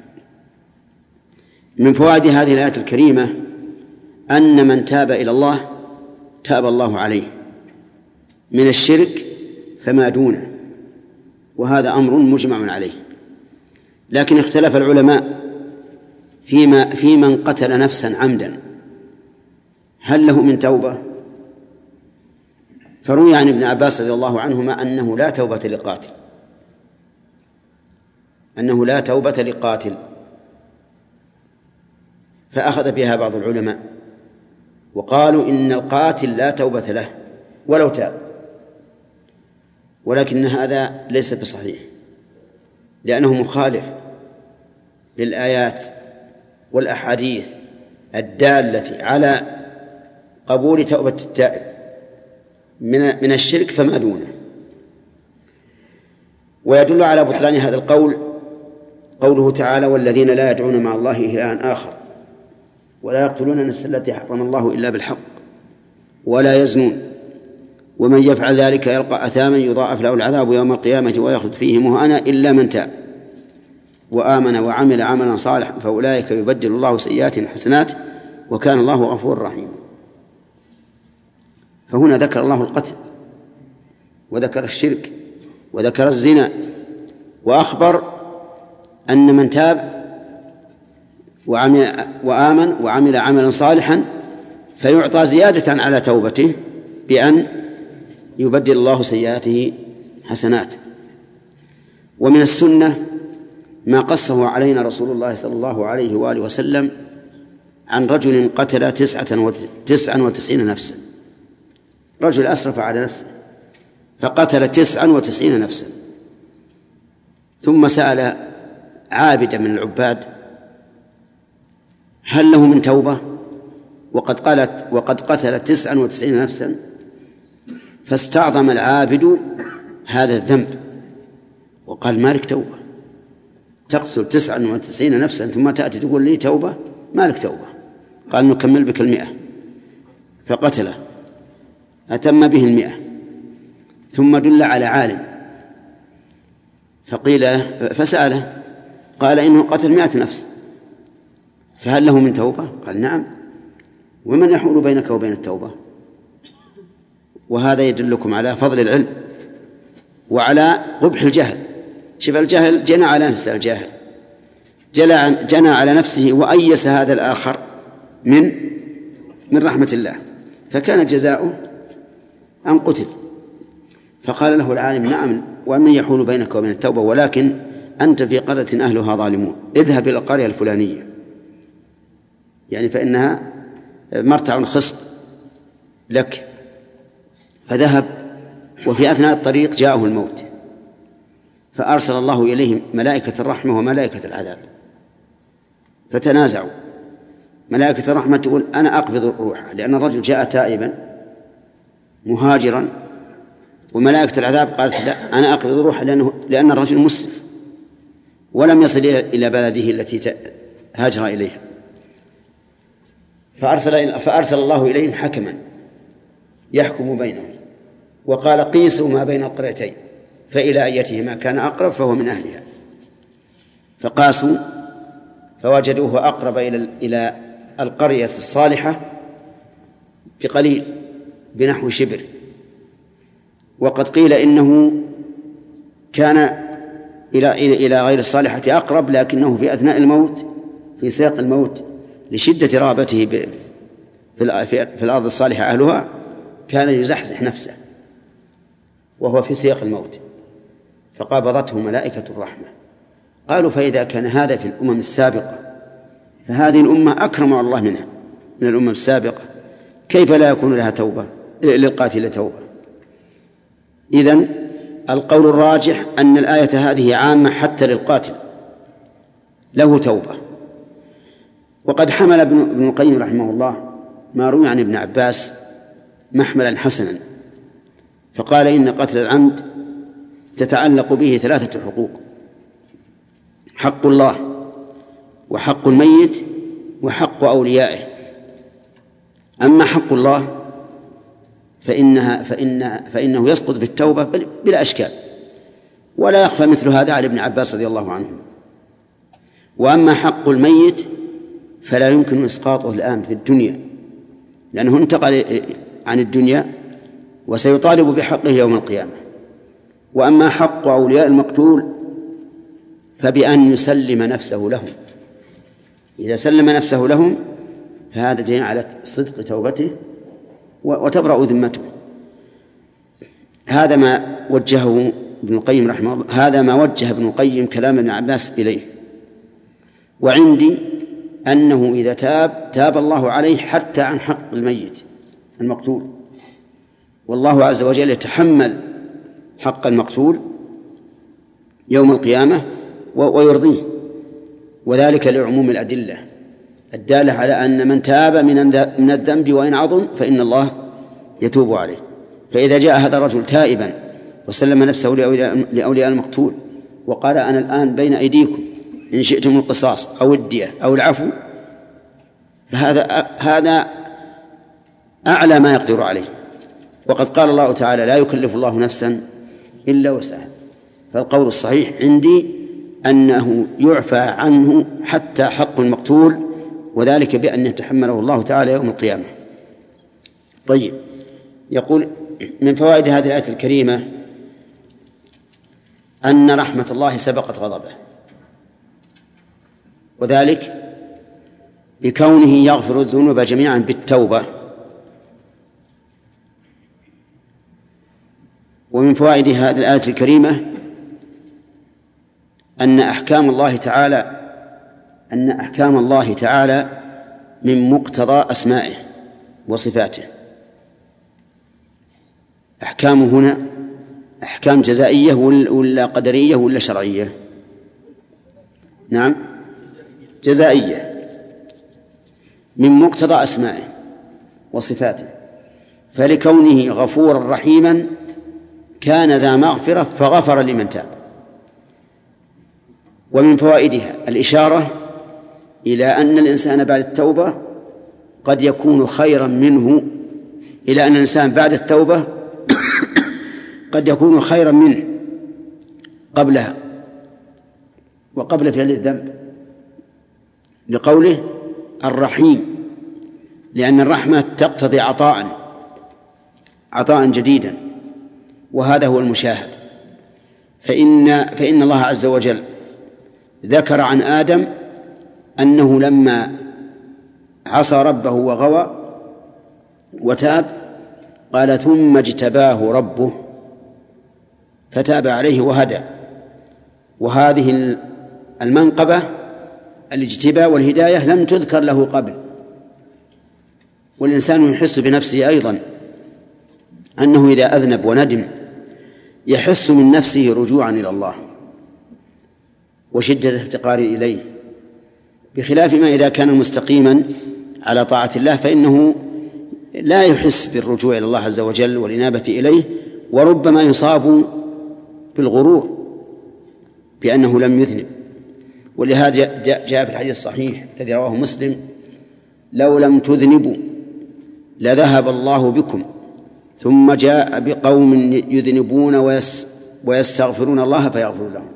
من فوائد هذه الآية الكريمة أن من تاب إلى الله تاب الله عليه من الشرك فما دونه، وهذا أمر مجمع عليه. لكن اختلف العلماء فيما في من قتل نفسا عمدا، هل له من توبة؟ فروي عن ابن عباس رضي الله عنهما أنه لا توبة لقاتل أنه لا توبة لقاتل فأخذ بها بعض العلماء وقالوا إن القاتل لا توبة له ولو تاب، ولكن هذا ليس بصحيح لأنه مخالف للآيات والأحاديث الدالة على قبول توبة التائب من من الشرك فما دونه. ويدل على بطلان هذا القول قوله تعالى: والذين لا يدعون مع الله إلها آخر ولا يقتلون النفس التي حرم الله إلا بالحق ولا يزنون ومن يفعل ذلك يلقى أثاما يضاعف له العذاب يوم القيامة ويخلد فيه مهانا إلا من تاب وآمن وعمل عملا صالحا فأولئك يبدل الله سيئاتهم حسنات وكان الله غفورا رحيما. فهنا ذكر الله القتل وذكر الشرك وذكر الزنا وأخبر أن من تاب وعمل وآمن وعمل عملا صالحا فيعطى زيادة على توبته بأن يبدل الله سيئاته حسنات. ومن السنة ما قصه علينا رسول الله صلى الله عليه وآله وسلم عن رجل قتل تسعة وتسعين نفسا، رجل أسرف على نفسه فقتل تسعة وتسعين نفسا، ثم سأل عابدا من العباد: هل له من توبة؟ وقد قالت وقد قتل تسعة وتسعين نفسا. فاستعظم العابد هذا الذنب وقال: ما لك توبة، تقتل تسعة وتسعين نفسا ثم تأتي تقول لي توبة؟ ما لك توبة. قال: نكمل بك المئة. فقتله، أتم به المئة، ثم دل على عالم فقيل فسأله قال: إنه قتل مئة نفس، فهل له من توبة؟ قال: نعم. ومن يحول بينك وبين التوبة؟ وهذا يدلكم على فضل العلم وعلى قبح الجهل. شوف، الجهل جنى على نفسه، الجاهل جنى على نفسه وأيس هذا الآخر من من رحمة الله، فكان جزاؤه أن قتل. فقال له العالم: نعم، ومن يحول بينك وبين التوبة، ولكن أنت في قرية أهلها ظالمون، اذهب إلى القرية الفلانية، يعني فإنها مرتع خصب لك. فذهب، وفي أثناء الطريق جاءه الموت، فأرسل الله إليه ملائكة الرحمة وملائكة العذاب فتنازعوا. ملائكة الرحمة تقول: أنا أقبض روحه، لأن الرجل جاء تائبا مهاجرا، وملائكة العذاب قالت: لا، أنا أقبض روحه لأنه لأن الرجل مسرف ولم يصل إلى بلده التي هاجر إليها. فأرسل, فأرسل الله إليهم حكما يحكم بينهم، وقال: قيسوا ما بين القريتين فإلى أيتهما كان أقرب فهو من أهلها. فقاسوا فوجدوه أقرب إلى إلى القرية الصالحة بقليل، بنحو شبر. وقد قيل إنه كان إلى إلى غير الصالحة أقرب، لكنه في أثناء الموت، في سياق الموت، لشدة رغبته في الأرض الصالحة أهلها، كان يزحزح نفسه وهو في سياق الموت، فقابضته ملائكة الرحمة. قالوا: فإذا كان هذا في الأمم السابقة فهذه الأمة أكرم على الله منها من الأمم السابقة، كيف لا يكون لها توبة للقاتل توبة؟ إذن القول الراجح أن الآية هذه عامة حتى للقاتل له توبة. وقد حمل ابن القيم رحمه الله ما روي عن ابن عباس محملا حسنا، فقال: إن قتل العمد تتعلق به ثلاثة حقوق: حق الله وحق الميت وحق أوليائه. أما حق الله فإنها فإن فإنه يسقط بالتوبة بلا أشكال، ولا يخفى مثل هذا على ابن عباس رضي الله عنهما. وأما حق الميت فلا يمكن إسقاطه الآن في الدنيا، لأنه انتقل عن الدنيا وسيطالب بحقه يوم القيامة. وأما حق أولياء المقتول فبأن يسلم نفسه لهم، إذا سلم نفسه لهم فهذا دليل على صدق توبته وتبرأ ذمته. هذا ما وجهه ابن القيم رحمه الله، هذا ما وجه ابن القيم كلام ابن عباس إليه. وعندي أنه إذا تاب تاب الله عليه حتى عن حق الميت المقتول، والله عز وجل يتحمل حق المقتول يوم القيامة ويرضيه، وذلك لعموم الأدلة الدالة على أن من تاب من الذنب وإن عظم فإن الله يتوب عليه. فإذا جاء هذا الرجل تائبا وسلم نفسه لأولياء المقتول وقال أنا الآن بين أيديكم إن شئتم القصاص أو الدية أو العفو، فهذا هذا أعلى ما يقدر عليه. وقد قال الله تعالى لا يكلف الله نفسا إلا وسعها. فالقول الصحيح عندي أنه يعفى عنه حتى حق المقتول، وذلك بأن يتحمله الله تعالى يوم القيامة. طيب، يقول من فوائد هذه الآية الكريمة أن رحمة الله سبقت غضبه، وذلك بكونه يغفر الذنوب جميعا بالتوبة. ومن فوائد هذه الآية الكريمة أن أحكام الله تعالى أن أحكام الله تعالى من مقتضى أسمائه وصفاته. أحكام هنا أحكام جزائية ولا قدرية ولا شرعية؟ نعم، جزائية، من مقتضى أسمائه وصفاته. فلكونه غفورا رحيما كان ذا مغفرة فغفر لمن تاب. ومن فوائدها الإشارة إلى أن الإنسان بعد التوبة قد يكون خيرا منه، إلى أن الإنسان بعد التوبة قد يكون خيرا منه قبلها وقبل فعل الذنب، لقوله الرحيم، لأن الرحمة تقتضي عطاء عطاء جديدا، وهذا هو المشاهد. فإن, فإن الله عز وجل ذكر عن آدم أنه لما عصى ربه وغوى وتاب قال ثم اجتباه ربه فتاب عليه وهدى. وهذه المنقبة الاجتباء والهداية لم تذكر له قبل. والإنسان يحس بنفسه أيضا أنه إذا أذنب وندم يحس من نفسه رجوعا إلى الله وشدة افتقار إليه، بخلاف ما إذا كان مستقيما على طاعة الله فإنه لا يحس بالرجوع إلى الله عز وجل والإنابة إليه، وربما يصاب بالغرور بأنه لم يذنب. ولهذا جاء في الحديث الصحيح الذي رواه مسلم لو لم تذنبوا لذهب الله بكم ثم جاء بقوم يذنبون ويس ويستغفرون الله فيغفر لهم.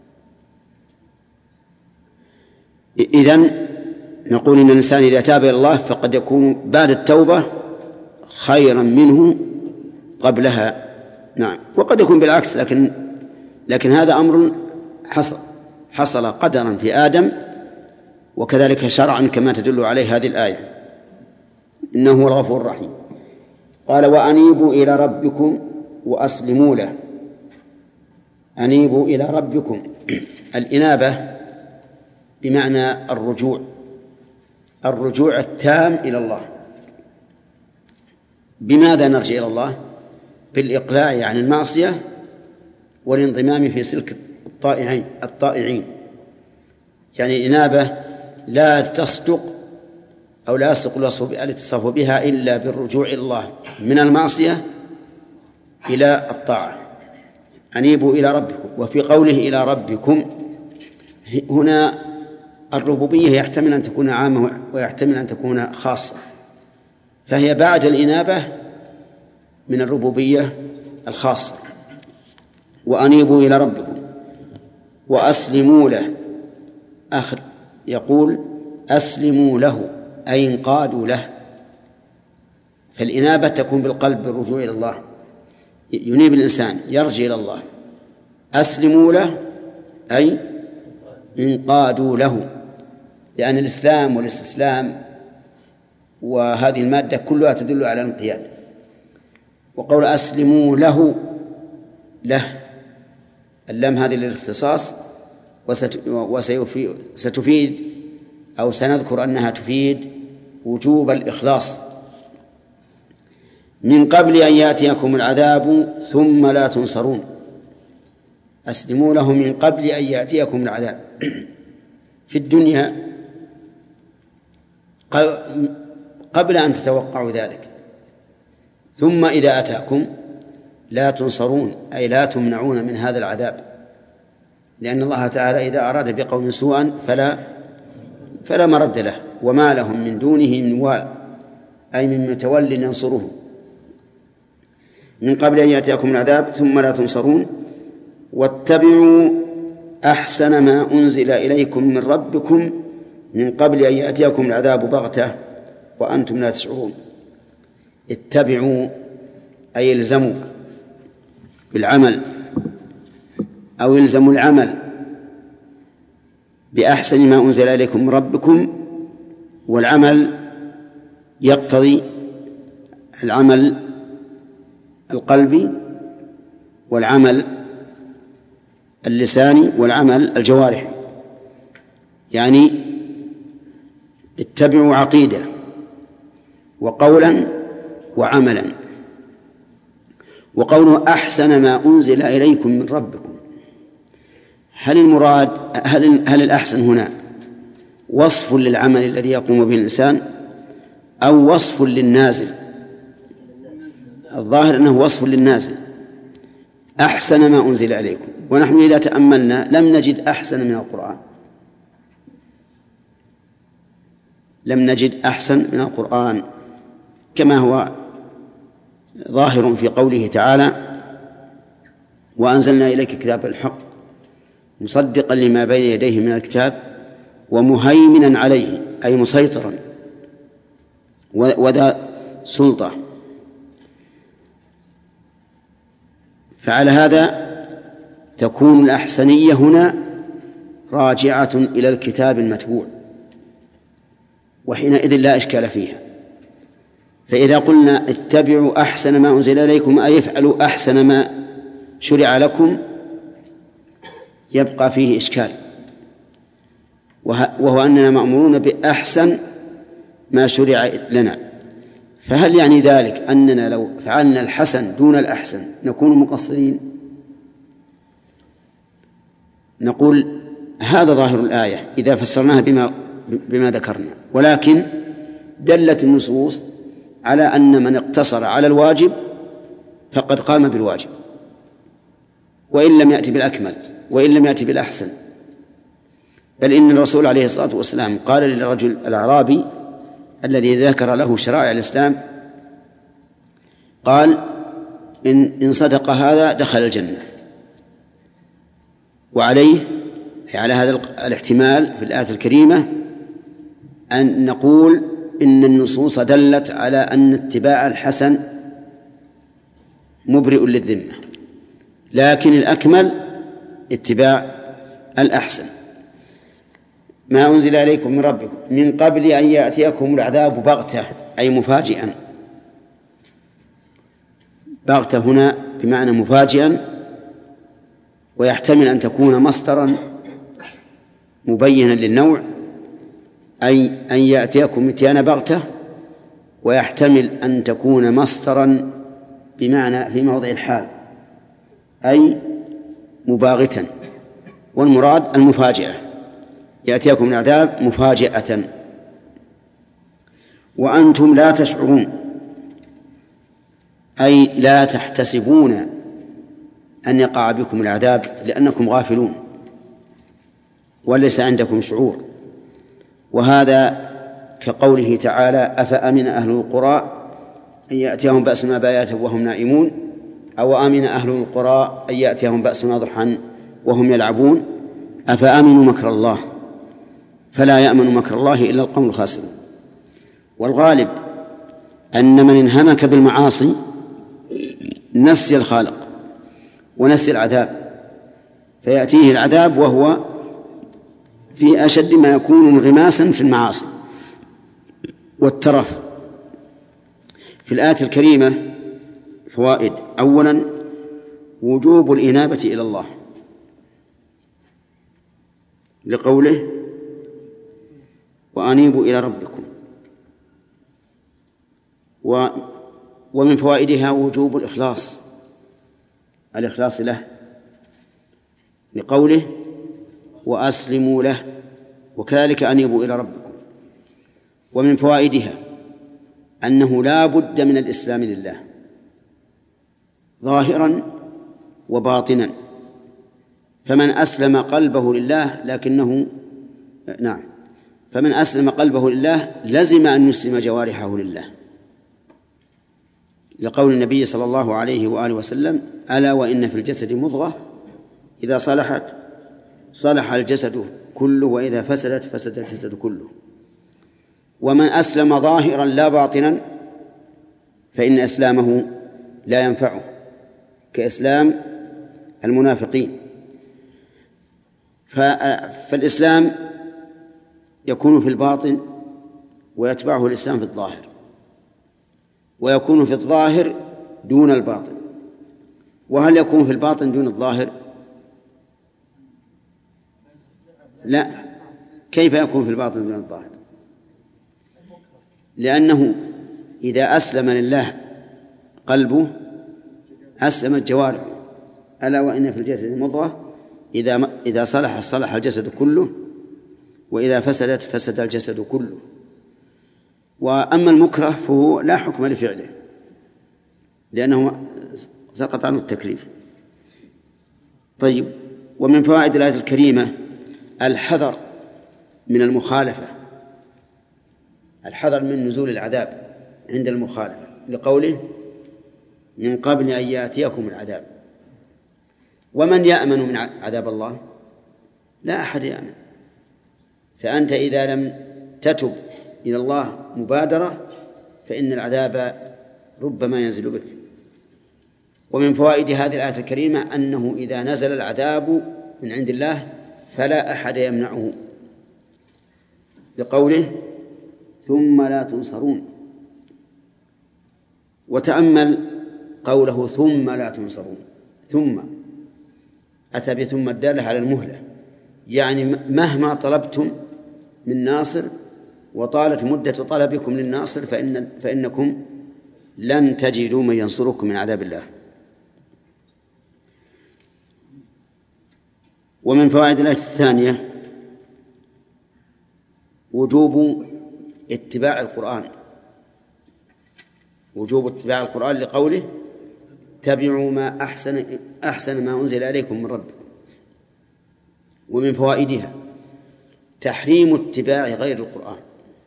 إذن نقول إن الإنسان إذا تاب إلى الله فقد يكون بعد التوبة خيرا منه قبلها. نعم، وقد يكون بالعكس، لكن لكن هذا أمر حصل حصل قدرا في آدم، وكذلك شرعا كما تدل عليه هذه الآية، إنه هو الغفور الرحيم. قال وأنيبوا إلى ربكم وأسلموا له. أنيبوا إلى ربكم، الإنابة بمعنى الرجوع، الرجوع التام إلى الله. بماذا نرجع إلى الله؟ بالإقلاع عن المعصية والانضمام في سلك الطائعين الطائعين. يعني الإنابة لا تصدق أو لا يصدق الوصف الاتصاف بها إلا بالرجوع إلى الله من المعصية إلى الطاعة. أنيبوا إلى ربكم. وفي قوله إلى ربكم هنا الربوبية يحتمل أن تكون عامة ويحتمل أن تكون خاصة، فهي بعد الإنابة من الربوبية الخاصة. وأنيبوا إلى ربكم وأسلموا له. آخر يقول أسلموا له أي انقادوا له. فالإنابة تكون بالقلب بالرجوع إلى الله، ينيب الإنسان يرجع إلى الله. أسلموا له أي انقادوا له، لأن الإسلام والاستسلام وهذه المادة كلها تدل على الانقياد. وقول أسلموا له، له اللام هذه للاختصاص، وستفيد أو سنذكر أنها تفيد وجوب الإخلاص. من قبل أن يأتيكم العذاب ثم لا تنصرون. أسلموا له من قبل أن يأتيكم العذاب. في الدنيا قبل أن تتوقعوا ذلك، ثم إذا أتاكم لا تنصرون، أي لا تمنعون من هذا العذاب، لأن الله تعالى إذا أراد بقوم سوءا فلا فلا مرد له، وما لهم من دونه من وال، أي من متول ينصره. من قبل أن يأتيكم العذاب ثم لا تنصرون. واتبعوا أحسن ما أنزل إليكم من ربكم من قبل أن يأتيكم العذاب بغتة وأنتم لا تشعرون. اتبعوا أي الزموا بالعمل، أو الزموا العمل بأحسن ما أنزل إليكم من ربكم. والعمل يقتضي العمل القلبي والعمل اللساني والعمل الجوارحي. يعني اتبعوا عقيدة وقولا وعملا. وقوله أحسن ما أنزل إليكم من ربكم، هل المراد هل, هل الأحسن هنا وصف للعمل الذي يقوم به الإنسان أو وصف للنازل؟ الظاهر أنه وصف للنازل، أحسن ما أنزل إليكم. ونحن إذا تأملنا لم نجد أحسن من القرآن، لم نجد أحسن من القرآن، كما هو ظاهر في قوله تعالى: وأنزلنا إليك كتاب الحق مصدقا لما بين يديه من الكتاب ومهيمنا عليه، أي مسيطرا وذا سلطة. فعلى هذا تكون الأحسنية هنا راجعة إلى الكتاب المتبوع، وحينئذ لا إشكال فيها. فإذا قلنا اتبعوا أحسن ما أنزل إليكم أي افعلوا أحسن ما شرع لكم، يبقى فيه إشكال، وهو أننا مأمورون بأحسن ما شرع لنا. فهل يعني ذلك أننا لو فعلنا الحسن دون الأحسن نكون مقصرين؟ نقول هذا ظاهر الآية إذا فسرناها بما, بما ذكرنا، ولكن دلت النصوص على أن من اقتصر على الواجب فقد قام بالواجب، وإن لم يأتي بالأكمل وإن لم يأتي بالأحسن. بل إن الرسول عليه الصلاة والسلام قال للرجل الأعرابي الذي ذكر له شرائع الإسلام، قال: إن, إن صدق هذا دخل الجنة. وعليه على هذا الاحتمال في الآية الكريمة أن نقول إن النصوص دلت على أن اتباع الحسن مبرئ للذمة، لكن الأكمل اتباع الأحسن. ما أنزل إليكم من ربكم من قبل أن يأتيكم العذاب بغتة أي مفاجئا. بغتة هنا بمعنى مفاجئا، ويحتمل أن تكون مصدرا مبينا للنوع، أي أن يأتيكم اتيان بغتة، ويحتمل أن تكون مصدرا بمعنى في موضع الحال أي مباغتا، والمراد المفاجئة، يأتيكم العذاب مفاجئة وأنتم لا تشعرون، أي لا تحتسبون أن يقع بكم العذاب لأنكم غافلون وليس عندكم شعور. وهذا كقوله تعالى: أفأمن أهل القرى أن يأتيهم بأسنا بياتا وهم نائمون، أو أمن أهل القرى أن يأتيهم بأسنا ضحى وهم يلعبون، أفأمنوا مكر الله فلا يأمن مكر الله إلا القوم الخاسرون. والغالب أن من انهمك بالمعاصي نسي الخالق ونسي العذاب، فيأتيه العذاب وهو في أشد ما يكون انغماسا في المعاصي والترف في الآية الكريمة فوائد. أولا وجوب الإنابة إلى الله لقوله وأنيبوا إلى ربكم، و ومن فوائدها وجوب الإخلاص الإخلاص له لقوله وأسلموا له، وكذلك أنيبوا إلى ربكم. ومن فوائدها أنه لا بد من الإسلام لله ظاهرا وباطنا، فمن أسلم قلبه لله لكنه نعم فمن أسلم قلبه لله لزم أن يسلم جوارحه لله، لقول النبي صلى الله عليه وآله وسلم ألا وإن في الجسد مضغة إذا صلحت صلح الجسد كله وإذا فسدت فسد الجسد كله. ومن أسلم ظاهرا لا باطنا فإن إسلامه لا ينفعه كإسلام المنافقين. فالإسلام يكون في الباطن ويتبعه الإسلام في الظاهر، ويكون في الظاهر دون الباطن. وهل يكون في الباطن دون الظاهر؟ لا. كيف يكون في الباطن دون الظاهر؟ لأنه إذا أسلم لله قلبه أسلمت جوارحه. ألا وإن في الجسد مضغة إذا إذا صلح صلح الجسد كله وإذا فسدت فسد الجسد كله. وأما المكره فهو لا حكم لفعله لأنه سقط عنه التكليف. طيب، ومن فوائد الآية الكريمة الحذر من المخالفة، الحذر من نزول العذاب عند المخالفة، لقوله من قبل أن يأتيكم العذاب. ومن يأمن من عذاب الله؟ لا أحد يأمن. فأنت إذا لم تتب إلى الله مبادرة فإن العذاب ربما ينزل بك. ومن فوائد هذه الآية الكريمة أنه إذا نزل العذاب من عند الله فلا أحد يمنعه، لقوله ثم لا تنصرون. وتأمل قوله ثم لا تنصرون، ثم أتى بثم الدالة على المهلة، يعني مهما طلبتم من ناصر وطالت مدة طلبكم للناصر فإن فإنكم لن تجدوا من ينصركم من عذاب الله. ومن فوائد الآية الثانية وجوب اتباع القرآن، وجوب اتباع القرآن لقوله اتبعوا ما أحسن أحسن ما أنزل إليكم من ربكم. ومن فوائدها تحريم اتباع غير القرآن،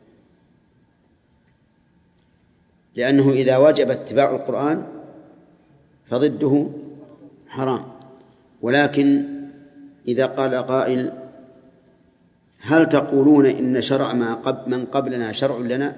لأنه إذا وجب اتباع القرآن فضده حرام. ولكن إذا قال قائل هل تقولون إن شرع ما قبل من قبلنا شرع لنا؟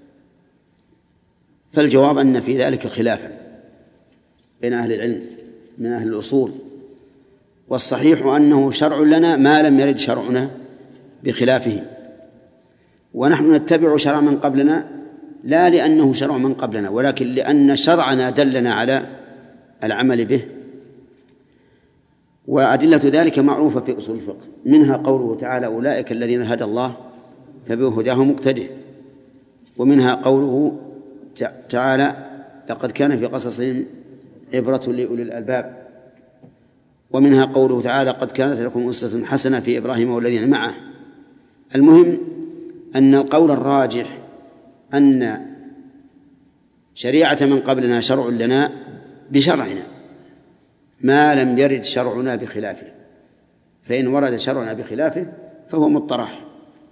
فالجواب أن في ذلك خلافا بين أهل العلم من أهل الأصول، والصحيح أنه شرع لنا ما لم يرد شرعنا بخلافه. ونحن نتبع شرع من قبلنا لا لأنه شرع من قبلنا، ولكن لأن شرعنا دلنا على العمل به. وأدلة ذلك معروفة في أصول الفقه، منها قوله تعالى أولئك الذين هدى الله فبهداه مقتده، ومنها قوله تعالى لقد كان في قصصهم عبرة لأولي الألباب، ومنها قوله تعالى قد كانت لكم أسوة حسنة في إبراهيم والذين معه. المهم أن القول الراجح أن شريعة من قبلنا شرع لنا بشرعنا ما لم يرد شرعنا بخلافه، فإن ورد شرعنا بخلافه فهو مطرح.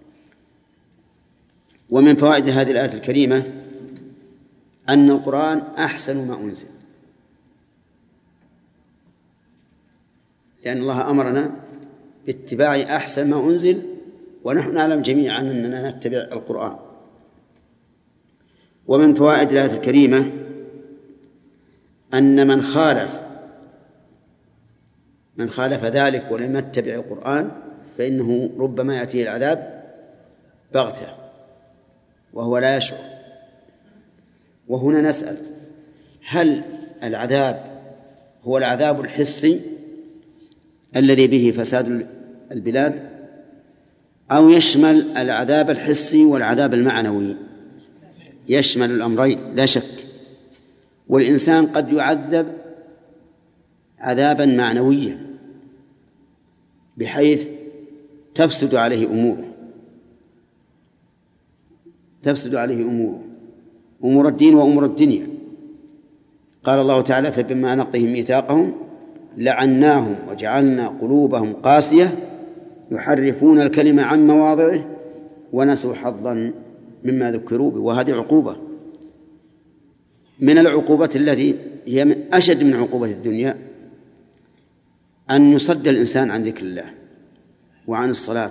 ومن فوائد هذه الآية الكريمة أن القرآن أحسن ما أنزل، لأن الله أمرنا باتباع أحسن ما أنزل، ونحن نعلم جميعا أننا نتبع القرآن. ومن فوائد الآية الكريمة أن من خالف من خالف ذلك ولم يتبع القرآن فإنه ربما يأتيه العذاب بغتة وهو لا يشعر. وهنا نسأل: هل العذاب هو العذاب الحسي الذي به فساد البلاد، أو يشمل العذاب الحسي والعذاب المعنوي؟ يشمل الأمرين لا شك. والإنسان قد يعذب عذابا معنويا بحيث تفسد عليه أموره تفسد عليه أموره أمور الدين وأمور الدنيا. قال الله تعالى: فبما نقضهم ميثاقهم لعناهم وجعلنا قلوبهم قاسية يحرفون الكلمة عن مواضعه ونسوا حظا مما ذكروا به. وهذه عقوبة من العقوبات التي هي من أشد من عقوبة الدنيا، أن يصد الإنسان عن ذكر الله وعن الصلاة،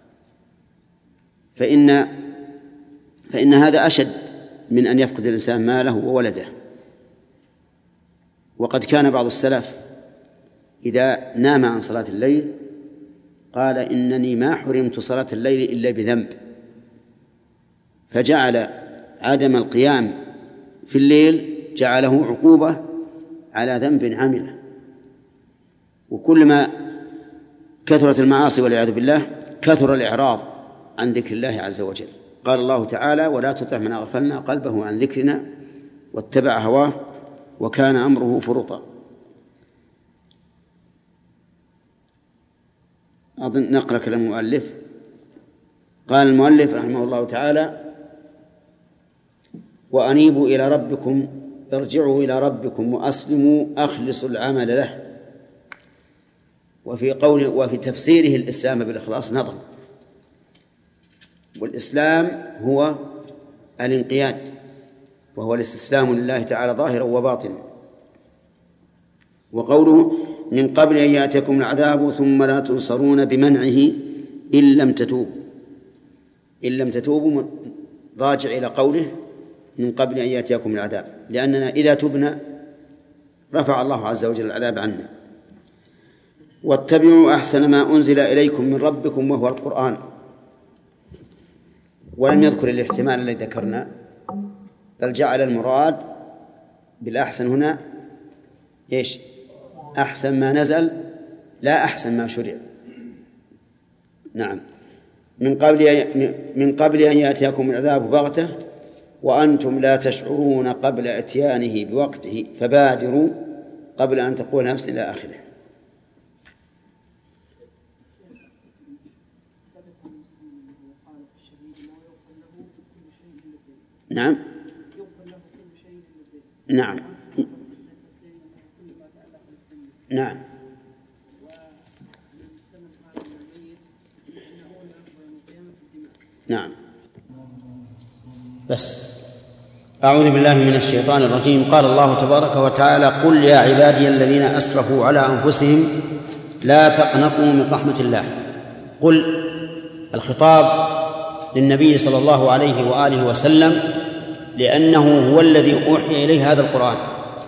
فإن فإن هذا أشد من أن يفقد الإنسان ماله وولده. وقد كان بعض السلف إذا نام عن صلاة الليل قال: إنني ما حرمت صلاة الليل إلا بذنب، فجعل عدم القيام في الليل جعله عقوبة على ذنب عمله. وكلما كثرت المعاصي والعياذ بالله كثر الإعراض عن ذكر الله عز وجل. قال الله تعالى: ولا تطع من أغفلنا قلبه عن ذكرنا واتبع هواه وكان أمره فرطا. أظن نقرأ كلام المؤلف. قال المؤلف رحمه الله تعالى: وأنيبوا إلى ربكم ارجعوا إلى ربكم وأسلموا أخلصوا العمل له. وفي قوله وفي تفسيره الإسلام بالإخلاص نظم، والإسلام هو الانقياد، وهو الاستسلام لله تعالى ظاهرا وباطنا. وقوله: من قبل أن يأتيكم العذاب ثم لا تنصرون بمنعه إن لم تتوبوا. إن لم تتوبوا راجع إلى قوله: من قبل أن يأتيكم العذاب، لأننا إذا تبنا رفع الله عز وجل العذاب عنا. واتبعوا أحسن ما أنزل إليكم من ربكم وهو القرآن. ولم يذكر الاحتمال الذي ذكرنا، بل جعل المراد بالأحسن هنا إيش؟ أحسن ما نزل لا أحسن ما شرع. نعم. من قبل من قبل أن يأتيكم العذاب بغتة وأنتم لا تشعرون قبل إتيانه بوقته فبادروا قبل أن تقول نفس إلى آخره. نعم نعم نعم نعم. بس أعوذ بالله من الشيطان الرجيم. قال الله تبارك وتعالى: قل يا عبادي الذين أسرفوا على أنفسهم لا تقنطوا من رحمة الله. قل الخطاب للنبي صلى الله عليه وآله وسلم، لأنه هو الذي أوحي إليه هذا القرآن.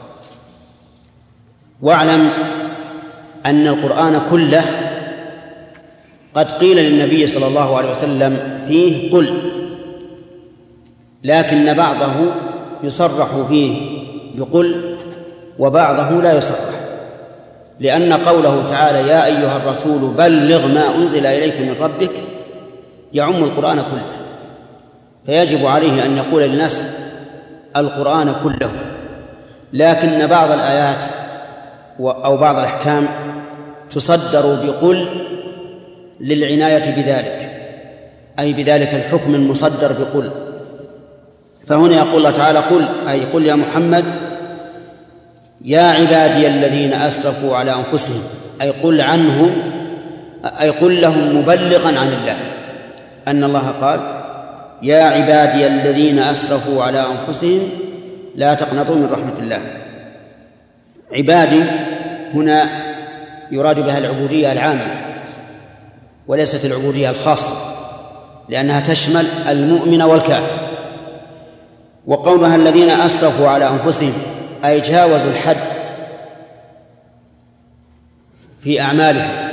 واعلم أن القرآن كله قد قيل للنبي صلى الله عليه وسلم فيه قل، لكن بعضه يصرح فيه بقل وبعضه لا يصرح، لأن قوله تعالى: يا أيها الرسول بلغ ما أنزل إليك من ربك يعم القرآن كله، فيجب عليه أن يقول للناس القرآن كله. لكن بعض الآيات أو بعض الأحكام تصدر بقل للعناية بذلك، أي بذلك الحكم المصدر بقل. فهنا يقول الله تعالى: قل، أي قل يا محمد يا عبادي الذين أسرفوا على أنفسهم، أي قل عنهم، أي قل لهم مبلغا عن الله أن الله قال: يا عبادي الذين أسرفوا على أنفسهم لا تقنطوا من رحمة الله. عبادي هنا يراد بها العبودية العامة وليست العبودية الخاصة، لأنها تشمل المؤمن والكافر. وقولها الذين أسرفوا على أنفسهم أي جاوزوا الحد في أعمالهم،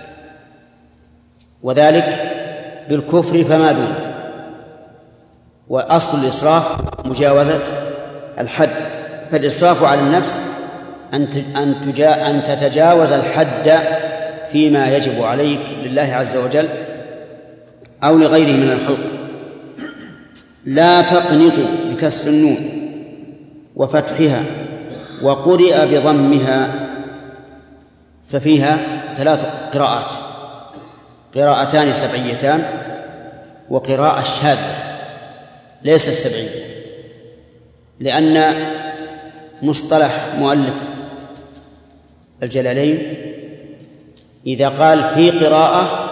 وذلك بالكفر فما دونه. وأصل الإسراف مجاوزة الحد. فالإسراف على النفس أن أن تتجاوز الحد فيما يجب عليك لله عز وجل أو لغيره من الخلق. لا تقنطوا بكسر النون وفتحها وقرئ بضمها، ففيها ثلاث قراءات: قراءتان سبعيتان وقراءة شاذة ليس السبعية، لأن مصطلح مؤلف الجلالين إذا قال في قراءة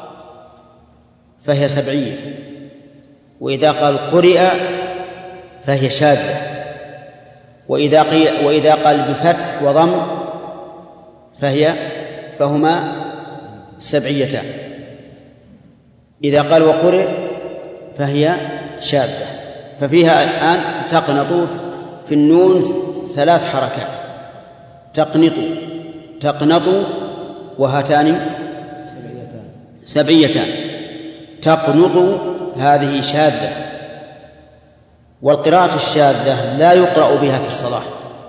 فهي سبعية، وإذا قال قرئ فهي شاذة، وإذا قيل وإذا قال بفتح وضم فهي فهما سبعيتان. إذا قال وقرئ فهي شاذة. ففيها الآن تقنطوا في النون ثلاث حركات: تقنطوا، تقنطوا، وهاتان سبعيتان. تقنطوا هذه شاذة، والقراءة الشاذة لا يقرأ بها في الصلاة،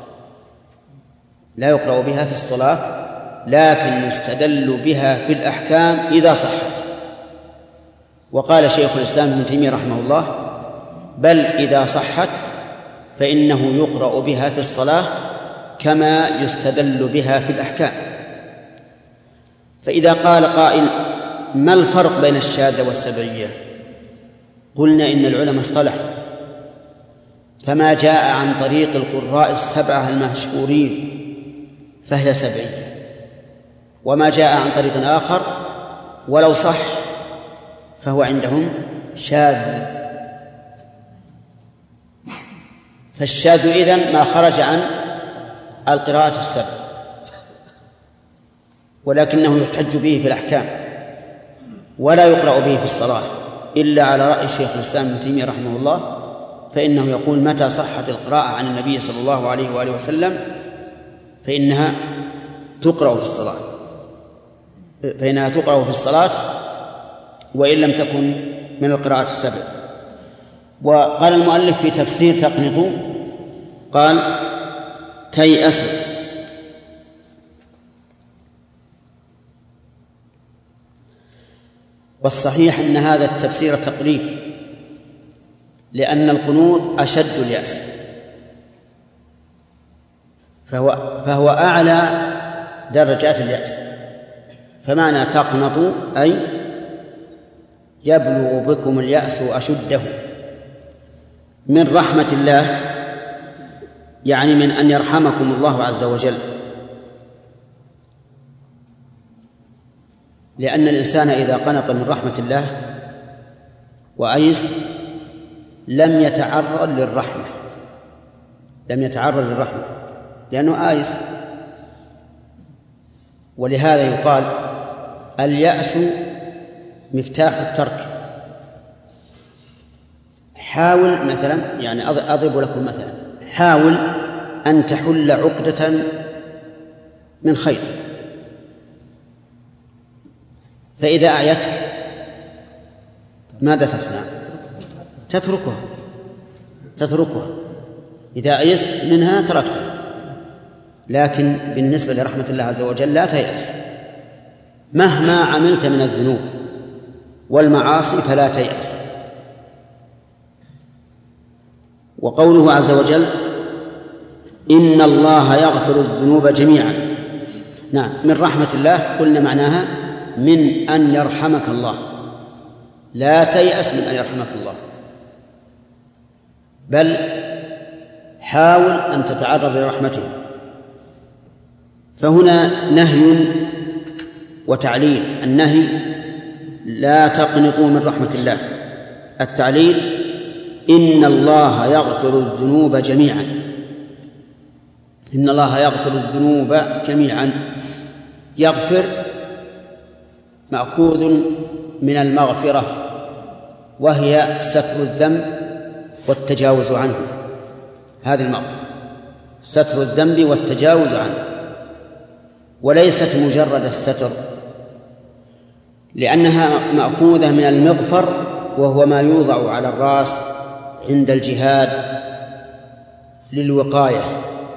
لا يقرأ بها في الصلاة، لكن يستدل بها في الأحكام إذا صحت. وقال شيخ الإسلام ابن تيمية رحمه الله: بل إذا صحت فإنه يقرأ بها في الصلاة كما يستدل بها في الأحكام. فإذا قال قائل: ما الفرق بين الشاذة والسبعية؟ قلنا إن العلماء اصطلحوا، فما جاء عن طريق القراء السبعة المشهورين فهي سبعية، وما جاء عن طريق آخر ولو صح فهو عندهم شاذ. فالشاذ إذن ما خرج عن القراءة السبع، ولكنه يحتج به في الأحكام ولا يقرأ به في الصلاة إلا على رأي شيخ الإسلام ابن تيمية رحمه الله، فإنه يقول: متى صحت القراءة عن النبي صلى الله عليه وآله وسلم فإنها تقرأ في الصلاة فإنها تقرأ في الصلاة وإن لم تكن من القراءة السبع. وقال المؤلف في تفسير تقنطوا قال: تيأسوا. والصحيح أن هذا التفسير تقريب، لأن القنوط أشد اليأس، فهو, فهو أعلى درجات اليأس. فمعنى تقنطوا أي يبلغ بكم اليأس أشده من رحمة الله، يعني من أن يرحمكم الله عز وجل، لأن الإنسان إذا قنط من رحمة الله وأيس لم يتعرض للرحمة لم يتعرض للرحمة لأنه آيس. ولهذا يقال: اليأس مفتاح الترك. حاول مثلا، يعني أضرب لكم مثلا، حاول أن تحل عقدة من خيط، فإذا أعيتك ماذا تصنع؟ تتركها تتركها إذا أيست منها تركتها. لكن بالنسبة لرحمة الله عز وجل لا تيأس، مهما عملت من الذنوب والمعاصي فلا تيأس. وقوله عز وجل: إن الله يغفر الذنوب جميعا. نعم، من رحمة الله قلنا معناها من أن يرحمك الله، لا تيأس من أن يرحمك الله، بل حاول أن تتعرض لرحمته. فهنا نهي وتعليل. النهي: لا تقنطوا من رحمة الله. التعليل: إن الله يغفر الذنوب جميعا. إن الله يغفر الذنوب جميعا. يغفر مأخوذ من المغفرة، وهي ستر الذنب والتجاوز عنه. هذه المغفرة ستر الذنب والتجاوز عنه، وليست مجرد الستر، لأنها مأخوذة من المغفر، وهو ما يوضع على الرأس عند الجهاد للوقاية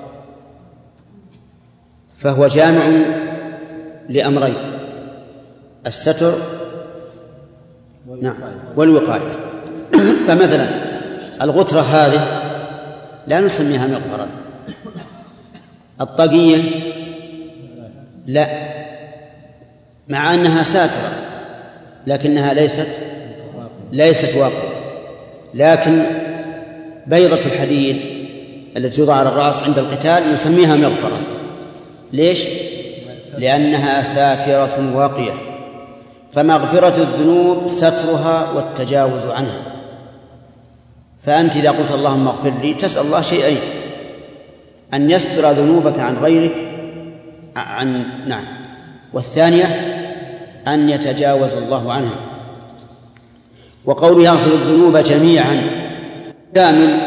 فهو جامع لأمرين: الستر نعم والوقاية. فمثلا الغترة هذه لا نسميها مغفرا، الطاقية لا، مع أنها ساترة لكنها ليست ليست واقية. لكن بيضة الحديد التي توضع على الرأس عند القتال نسميها مغفرا. ليش؟ لأنها ساترة واقية. فمغفرة الذنوب سترها والتجاوز عنها. فأنت إذا قلت اللهم اغفر لي تسأل الله شيئين: أن يستر ذنوبك عن غيرك عن نعم، والثانية أن يتجاوز الله عنها. وقوله يغفر الذنوب جميعا كامل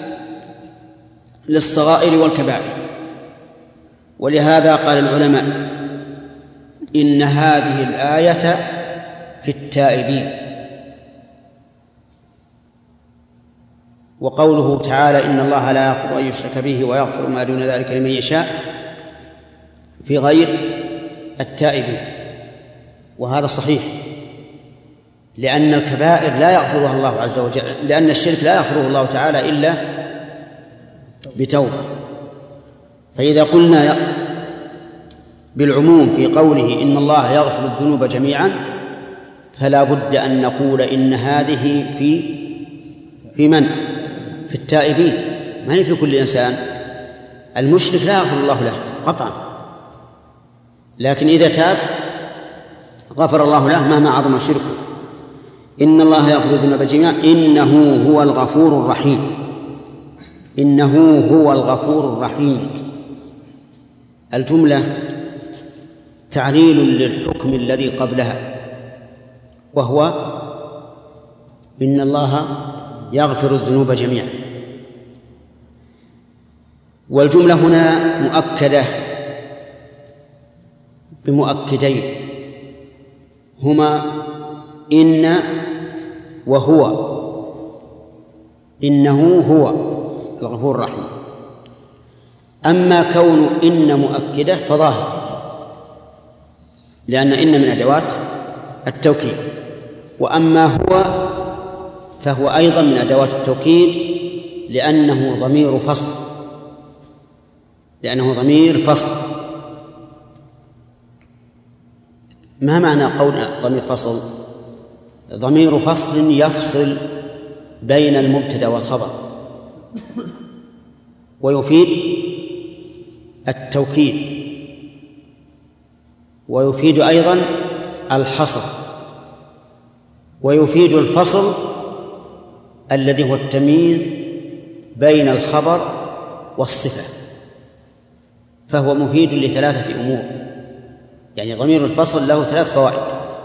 للصغائر والكبائر. ولهذا قال العلماء إن هذه الآية في التائبين. وقوله تعالى إن الله لا يغفر أن يشرك به ويغفر ما دون ذلك لمن يشاء في غير التائبين. وهذا صحيح، لأن الكبائر لا يغفرها الله عز وجل، لأن الشرك لا يغفره الله تعالى إلا بتوبة. فإذا قلنا بالعموم في قوله إن الله يغفر الذنوب جميعا فلا بد أن نقول إن هذه في في من؟ في التائبين، ما هي في كل إنسان. المشرك لا يغفر الله له قطعا، لكن إذا تاب غفر الله له مهما عظم شركه. إن الله يغفر الذنوب جميعا إنه هو الغفور الرحيم. إنه هو الغفور الرحيم. الجملة تعليل للحكم الذي قبلها، وهو إن الله يغفر الذنوب جميعا. والجملة هنا مؤكدة بمؤكدين هما إن وهو. إنه هو الغفور الرحيم. أما كون إن مؤكدة فظاهر، لأن إن من أدوات التوكيد. وأما هو فهو أيضا من أدوات التوكيد لأنه ضمير فصل لأنه ضمير فصل. ما معنى قول ضمير فصل؟ ضمير فصل يفصل بين المبتدأ والخبر، ويفيد التوكيد، ويفيد أيضا الحصر، ويفيد الفصل الذي هو التمييز بين الخبر والصفة. فهو مفيد لثلاثة أمور، يعني ضمير الفصل له ثلاث فوائد: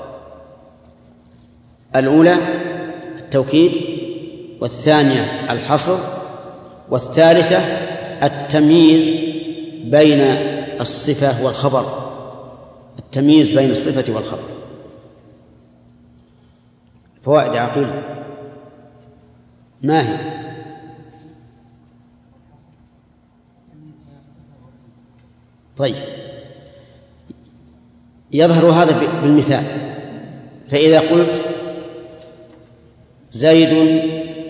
الأولى التوكيد، والثانية الحصر، والثالثة التمييز بين الصفة والخبر، التمييز بين الصفة والخبر. فوائد عقيلة ما هي؟ طيب، يظهر هذا بالمثال. فإذا قلت زيد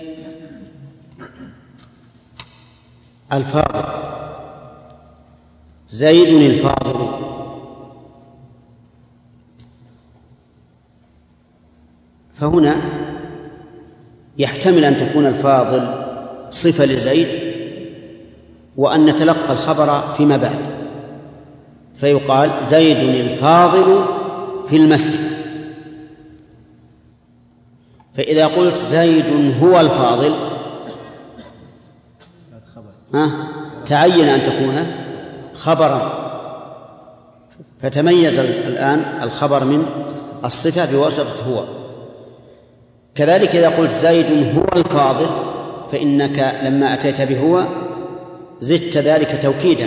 الفاضل، زيد الفاضل، فهنا يحتمل أن تكون الفاضل صفة لزيد، وأن نتلقى الخبر فيما بعد، فيقال زيد الفاضل في المسجد. فإذا قلت زيد هو الفاضل ها تعين أن تكون خبرا، فتميز الآن الخبر من الصفة بواسطة هو. كذلك إذا قلت زيد هو الفاضل فإنك لما أتيت بهو زدت ذلك توكيدا،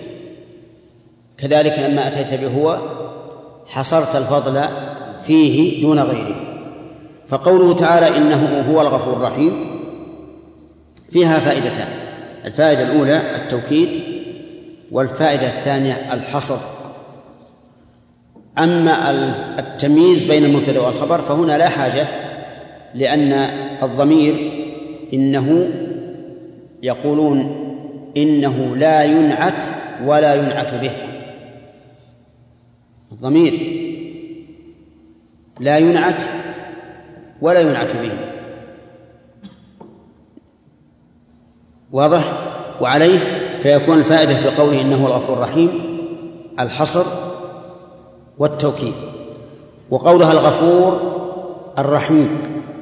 كذلك لما أتيت بهو حصرت الفضل فيه دون غيره. فقوله تعالى إنه هو الغفور الرحيم فيها فائدتان: الفائدة الأولى التوكيد، والفائدة الثانية الحصر. أما التمييز بين المبتدأ والخبر فهنا لا حاجة، لأن الضمير إنه يقولون إنه لا ينعت ولا ينعت به. الضمير لا ينعت ولا ينعت به، واضح؟ وعليه فيكون الفائدة في قوله إنه الغفور الرحيم الحصر والتوكيد. وقولها الغفور الرحيم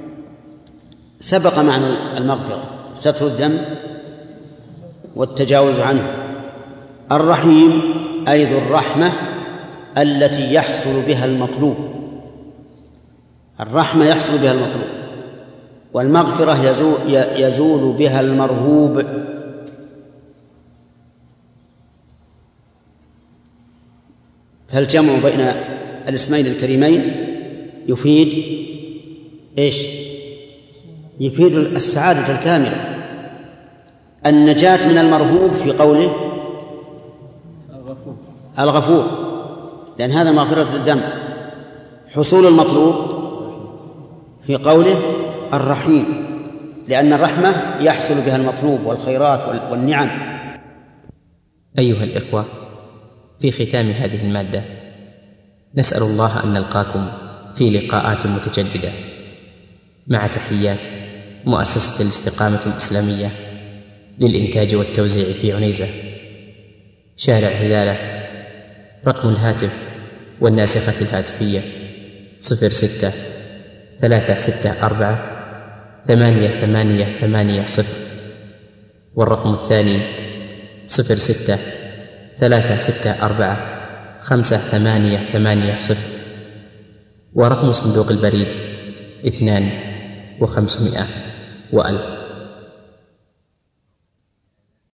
سبق معنى المغفرة، ستر الذنب والتجاوز عنه. الرحيم أي ذو الرحمة التي يحصل بها المطلوب، الرحمة يحصل بها المطلوب، والمغفرة يزول, يزول بها المرهوب. فالجمع بين الاسمين الكريمين يفيد إيش؟ يفيد السعادة الكاملة، النجاة من المرهوب في قوله الغفور, الغفور لأن هذا مغفرة الذنب. حصول المطلوب في قوله الرحيم، لأن الرحمة يحصل بها المطلوب والخيرات والنعم. أيها الإخوة، في ختام هذه المادة نسأل الله أن نلقاكم في لقاءات متجددة، مع تحيات مؤسسة الاستقامة الإسلامية للإنتاج والتوزيع في عنيزة، شارع هلالة. رقم الهاتف والناسخة الهاتفية صفر ستة ثلاثة ستة أربعة ثمانية ثمانية ثمانية صفر، والرقم الثاني صفر ستة ثلاثة ستة أربعة خمسة ثمانية ثمانية صفر، ورقم صندوق البريد اثنان وخمسمائة وألف.